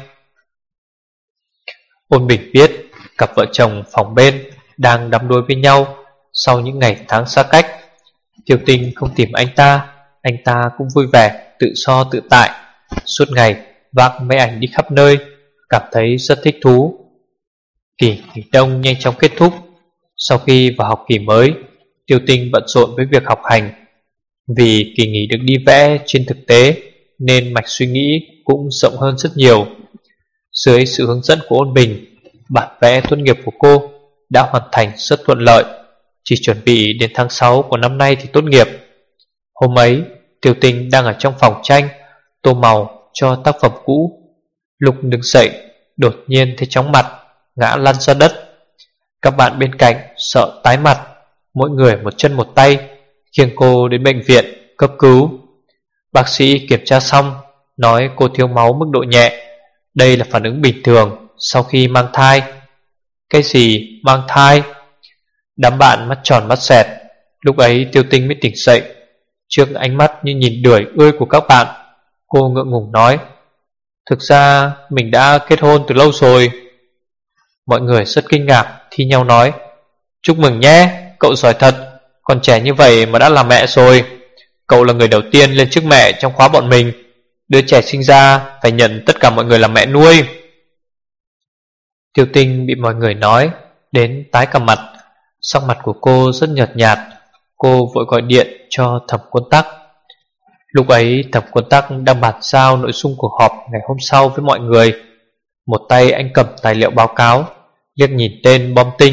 Ôn Bình biết cặp vợ chồng phòng bên đang đắm đuối với nhau sau những ngày tháng xa cách. Tiêu Tinh không tìm anh ta cũng vui vẻ tự do tự tại, suốt ngày vác máy ảnh đi khắp nơi, cảm thấy rất thích thú. Kỳ nghỉ đông nhanh chóng kết thúc. Sau khi vào học kỳ mới, Tiêu Tinh bận rộn với việc học hành. Vì kỳ nghỉ được đi vẽ trên thực tế nên mạch suy nghĩ cũng rộng hơn rất nhiều. Dưới sự hướng dẫn của Ôn Bình, bản vẽ tốt nghiệp của cô đã hoàn thành rất thuận lợi, chỉ chuẩn bị đến tháng 6 của năm nay thì tốt nghiệp. Hôm ấy, Tiêu Tinh đang ở trong phòng tranh tô màu cho tác phẩm cũ. Lúc đứng dậy, đột nhiên thấy chóng mặt, ngã lăn ra đất. Các bạn bên cạnh sợ tái mặt, mỗi người một chân một tay, khiêng cô đến bệnh viện cấp cứu. Bác sĩ kiểm tra xong, nói cô thiếu máu mức độ nhẹ. Đây là phản ứng bình thường sau khi mang thai. Cái gì mang thai? Đám bạn mắt tròn mắt xẹt. Lúc ấy Tiêu Tinh mới tỉnh dậy. Trước ánh mắt như nhìn đuổi ươi của các bạn, cô ngượng ngùng nói: thực ra mình đã kết hôn từ lâu rồi. Mọi người rất kinh ngạc, thi nhau nói: chúc mừng nhé, cậu giỏi thật, còn trẻ như vậy mà đã là mẹ rồi. Cậu là người đầu tiên lên chức mẹ trong khóa bọn mình. Đứa trẻ sinh ra phải nhận tất cả mọi người làm mẹ nuôi. Tiêu Tinh bị mọi người nói đến tái cả mặt. Sắc mặt của cô rất nhợt nhạt. Cô vội gọi điện cho Thẩm Quân Tắc. Lúc ấy Thẩm Quân Tắc đang bàn giao nội dung cuộc họp ngày hôm sau với mọi người. Một tay anh cầm tài liệu báo cáo, liếc nhìn tên bom tinh,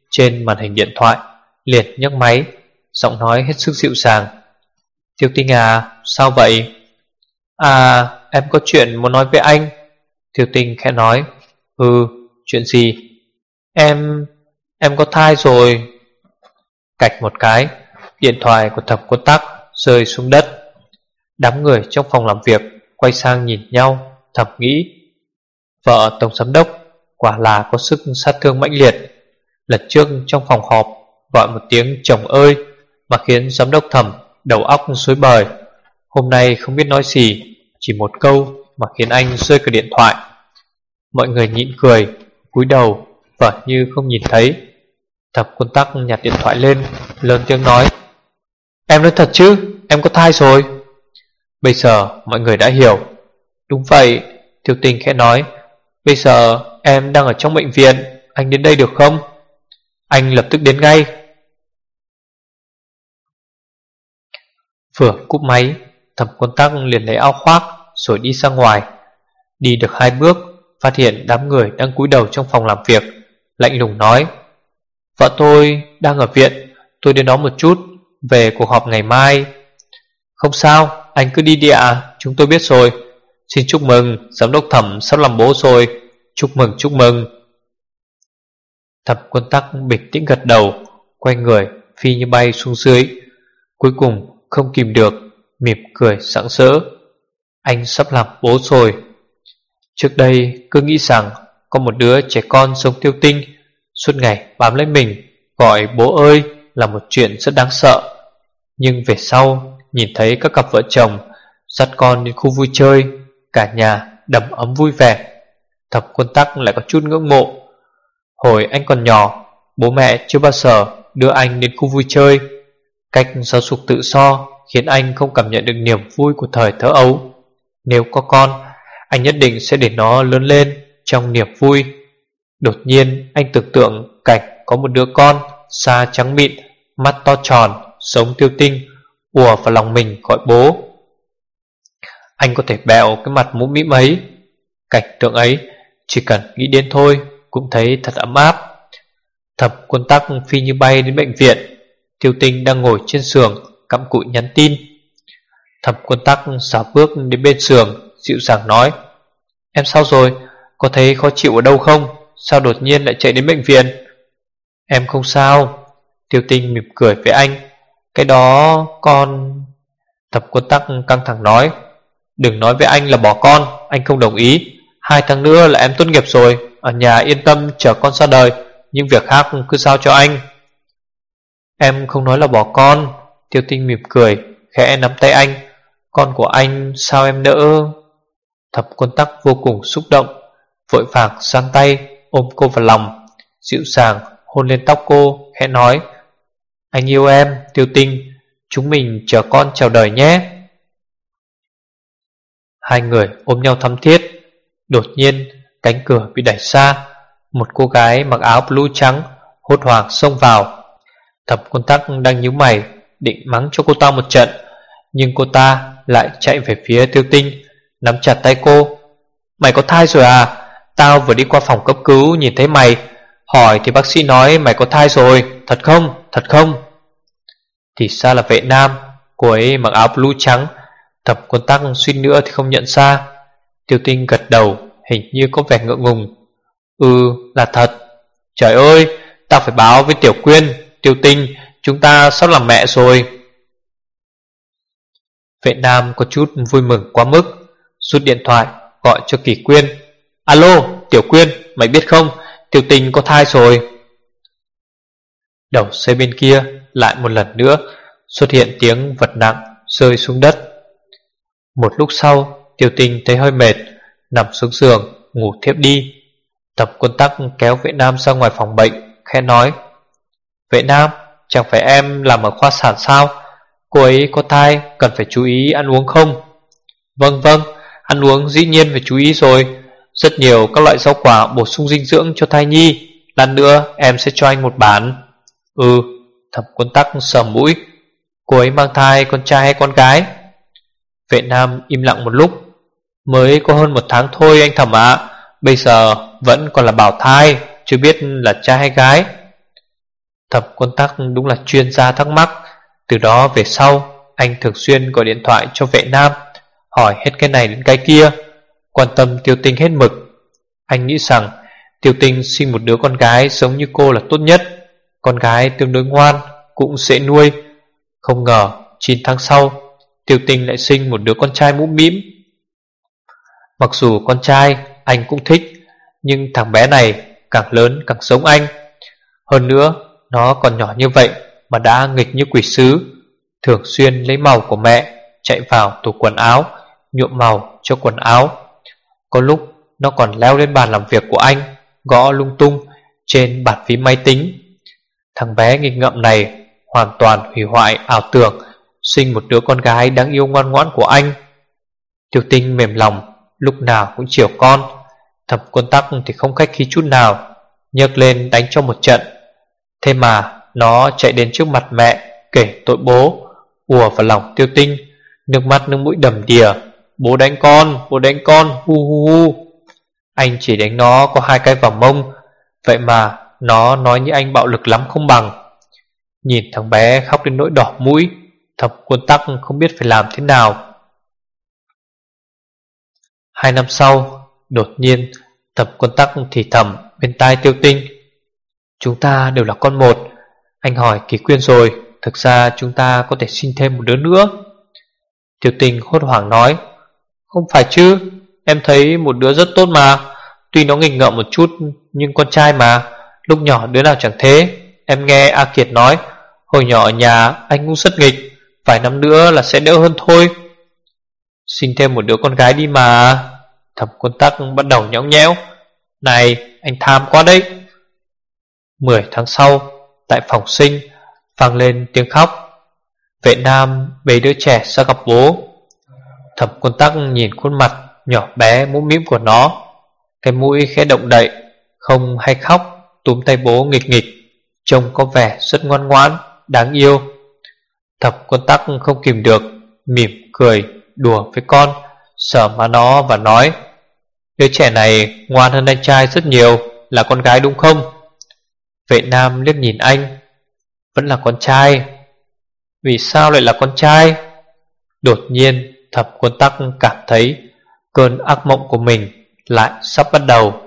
trên màn hình điện thoại, liền nhấc máy, giọng nói hết sức dịu dàng. Tiêu Tinh à, sao vậy? À, em có chuyện muốn nói với anh. Tiêu Tinh khẽ nói. Chuyện gì? Em có thai rồi. Cạch một cái, điện thoại của Thẩm Quân Tắc rơi xuống đất. Đám người trong phòng làm việc quay sang nhìn nhau, thầm nghĩ, vợ tổng giám đốc quả là có sức sát thương mãnh liệt. Lần trước trong phòng họp gọi một tiếng chồng ơi mà khiến giám đốc Thẩm đầu óc rối bời. Hôm nay không biết nói gì, chỉ một câu mà khiến anh rơi cả điện thoại. Mọi người nhịn cười, cúi đầu vờ như không nhìn thấy. Thẩm Quân Tắc nhặt điện thoại lên, lớn tiếng nói, em nói thật chứ, em có thai rồi. Bây giờ mọi người đã hiểu. Đúng vậy, Tiêu Tinh khẽ nói, bây giờ em đang ở trong bệnh viện, anh đến đây được không? Anh lập tức đến ngay. Vừa cúp máy, Thẩm Quân Tắc liền lấy áo khoác rồi đi ra ngoài. Đi được 2 bước, phát hiện đám người đang cúi đầu trong phòng làm việc, lạnh lùng nói, vợ tôi đang ở viện, tôi đến đó một chút, về cuộc họp ngày mai. Không sao, anh cứ đi đi ạ, chúng tôi biết rồi. Xin chúc mừng, giám đốc Thẩm sắp làm bố rồi. Chúc mừng, chúc mừng. Thẩm Quân Tắc bình tĩnh gật đầu, quay người phi như bay xuống dưới. Cuối cùng không kìm được, mỉm cười rạng rỡ. Anh sắp làm bố rồi. Trước đây cứ nghĩ rằng có một đứa trẻ con giống Tiêu Tinh, suốt ngày bám lấy mình, gọi bố ơi là một chuyện rất đáng sợ. Nhưng về sau nhìn thấy các cặp vợ chồng dắt con đến khu vui chơi, cả nhà đầm ấm vui vẻ, Thẩm Quân Tắc lại có chút ngưỡng mộ. Hồi anh còn nhỏ, bố mẹ chưa bao giờ đưa anh đến khu vui chơi. Cách giáo dục tự do khiến anh không cảm nhận được niềm vui của thời thơ ấu. Nếu có con, anh nhất định sẽ để nó lớn lên trong niềm vui. Đột nhiên anh tưởng tượng cảnh có một đứa con da trắng mịn, mắt to tròn, giống Tiêu Tinh, ùa vào lòng mình gọi bố. Anh có thể bẹo cái mặt mũm mĩm ấy. Cảnh tượng ấy chỉ cần nghĩ đến thôi cũng thấy thật ấm áp. Thẩm Quân Tắc phi như bay đến bệnh viện. Tiêu Tinh đang ngồi trên giường cặm cụi nhắn tin. Thẩm Quân Tắc xả bước đến bên giường, dịu dàng nói, em sao rồi? Có thấy khó chịu ở đâu không? Sao đột nhiên lại chạy đến bệnh viện? Em không sao. Tiêu Tinh mỉm cười với anh. Cái đó con... Thẩm Quân Tắc căng thẳng nói, đừng nói với anh là bỏ con, anh không đồng ý. 2 tháng nữa là em tốt nghiệp rồi, ở nhà yên tâm chờ con ra đời, những việc khác cứ giao cho anh. Em không nói là bỏ con. Tiêu Tinh mỉm cười, khẽ nắm tay anh. Con của anh sao em nỡ? Thẩm Quân Tắc vô cùng xúc động, vội vàng giang tay ôm cô vào lòng, dịu dàng hôn lên tóc cô, khẽ nói, anh yêu em, Tiêu Tinh, chúng mình chờ con chào đời nhé. Hai người ôm nhau thắm thiết. Đột nhiên cánh cửa bị đẩy ra, một cô gái mặc áo blue trắng hốt hoảng xông vào. Thẩm Quân Tắc đang nhíu mày định mắng cho cô ta một trận, nhưng cô ta lại chạy về phía Tiêu Tinh, nắm chặt tay cô. Mày có thai rồi à? Tao vừa đi qua phòng cấp cứu nhìn thấy mày, hỏi thì bác sĩ nói mày có thai rồi. Thật không? Thật không? Thì ra là Vệ Nam. Cô ấy mặc áo blue trắng. Thẩm Quân Tắc suýt nữa thì không nhận ra. Tiêu Tinh gật đầu, hình như có vẻ ngượng ngùng. Là thật. Trời ơi, tao phải báo với Tiểu Quyên. Tiêu Tinh, chúng ta sắp làm mẹ rồi. Vệ Nam có chút vui mừng quá mức, rút điện thoại gọi cho Kỳ Quyên. Alo, Tiểu Quyên, mày biết không, Tiêu Tinh có thai rồi. Đầu dây bên kia lại một lần nữa xuất hiện tiếng vật nặng rơi xuống đất. Một lúc sau, Tiêu Tinh thấy hơi mệt, nằm xuống giường ngủ thiếp đi. Thẩm Quân Tắc kéo Vệ Nam ra ngoài phòng bệnh, khẽ nói, Vệ Nam, chẳng phải em làm ở khoa sản sao? Cô ấy có thai, cần phải chú ý ăn uống không? Vâng, ăn uống dĩ nhiên phải chú ý rồi. Rất nhiều các loại rau quả bổ sung dinh dưỡng cho thai nhi. Lát nữa em sẽ cho anh một bản. Thẩm Quân Tắc sờ mũi. Cô ấy mang thai con trai hay con gái? Vệ Nam im lặng một lúc. Mới có hơn 1 tháng thôi anh Thẩm ạ. Bây giờ vẫn còn là bào thai, chưa biết là trai hay gái. Thẩm Quân Tắc đúng là chuyên gia thắc mắc. Từ đó về sau, anh thường xuyên gọi điện thoại cho Vệ Nam, hỏi hết cái này đến cái kia, quan tâm Tiêu Tinh hết mực. Anh nghĩ rằng Tiêu Tinh sinh một đứa con gái giống như cô là tốt nhất. Con gái tương đối ngoan, cũng dễ nuôi. Không ngờ 9 tháng sau, Tiêu Tinh lại sinh một đứa con trai mũm mĩm. Mặc dù con trai anh cũng thích, nhưng thằng bé này càng lớn càng giống anh. Hơn nữa, nó còn nhỏ như vậy mà đã nghịch như quỷ sứ, thường xuyên lấy màu của mẹ chạy vào tủ quần áo, nhuộm màu cho quần áo. Có lúc nó còn leo lên bàn làm việc của anh, gõ lung tung trên bàn phím máy tính. Thằng bé nghịch ngợm này hoàn toàn hủy hoại ảo tưởng sinh một đứa con gái đáng yêu ngoan ngoãn của anh. Tiêu Tinh mềm lòng, lúc nào cũng chiều con. Thẩm Quân Tắc thì không khách khí chút nào, nhấc lên đánh cho một trận. Thế mà nó chạy đến trước mặt mẹ kể tội bố, ùa vào lòng Tiêu Tinh, nước mắt nước mũi đầm đìa. Bố đánh con, hu hu hu. Anh chỉ đánh nó có 2 cái vào mông, vậy mà nó nói như anh bạo lực lắm không bằng. Nhìn thằng bé khóc đến nỗi đỏ mũi, Thẩm Quân Tắc không biết phải làm thế nào. 2 năm sau, đột nhiên Thẩm Quân Tắc thì thầm bên tai Tiêu Tinh: "Chúng ta đều là con một. Anh hỏi Kỳ Quyên rồi, thực ra chúng ta có thể sinh thêm một đứa nữa." Tiêu Tinh hốt hoảng nói: "Không phải chứ, em thấy một đứa rất tốt mà. Tuy nó nghịch ngợm một chút, nhưng con trai mà, lúc nhỏ đứa nào chẳng thế. Em nghe A Kiệt nói, hồi nhỏ ở nhà anh cũng rất nghịch, vài năm nữa là sẽ đỡ hơn thôi." "Sinh thêm một đứa con gái đi mà." Thẩm Quân Tắc bắt đầu nhõng nhẽo: "Này, anh tham quá đấy." 10 tháng sau, tại phòng sinh vang lên tiếng khóc. Vệ Nam bế đứa trẻ ra gặp bố. Thẩm Quân Tắc nhìn khuôn mặt nhỏ bé mũm mĩm của nó, cái mũi khẽ động đậy, không hay khóc, túm tay bố nghịch nghịch, trông có vẻ rất ngoan ngoãn, đáng yêu. Thẩm Quân Tắc không kìm được, mỉm cười đùa với con, sờ má nó và nói: "Đứa trẻ này ngoan hơn anh trai rất nhiều, là con gái đúng không?" Vệ Nam liếc nhìn anh: "Vẫn là con trai." "Vì sao lại là con trai?" Đột nhiên Thẩm Quân Tắc cảm thấy cơn ác mộng của mình lại sắp bắt đầu.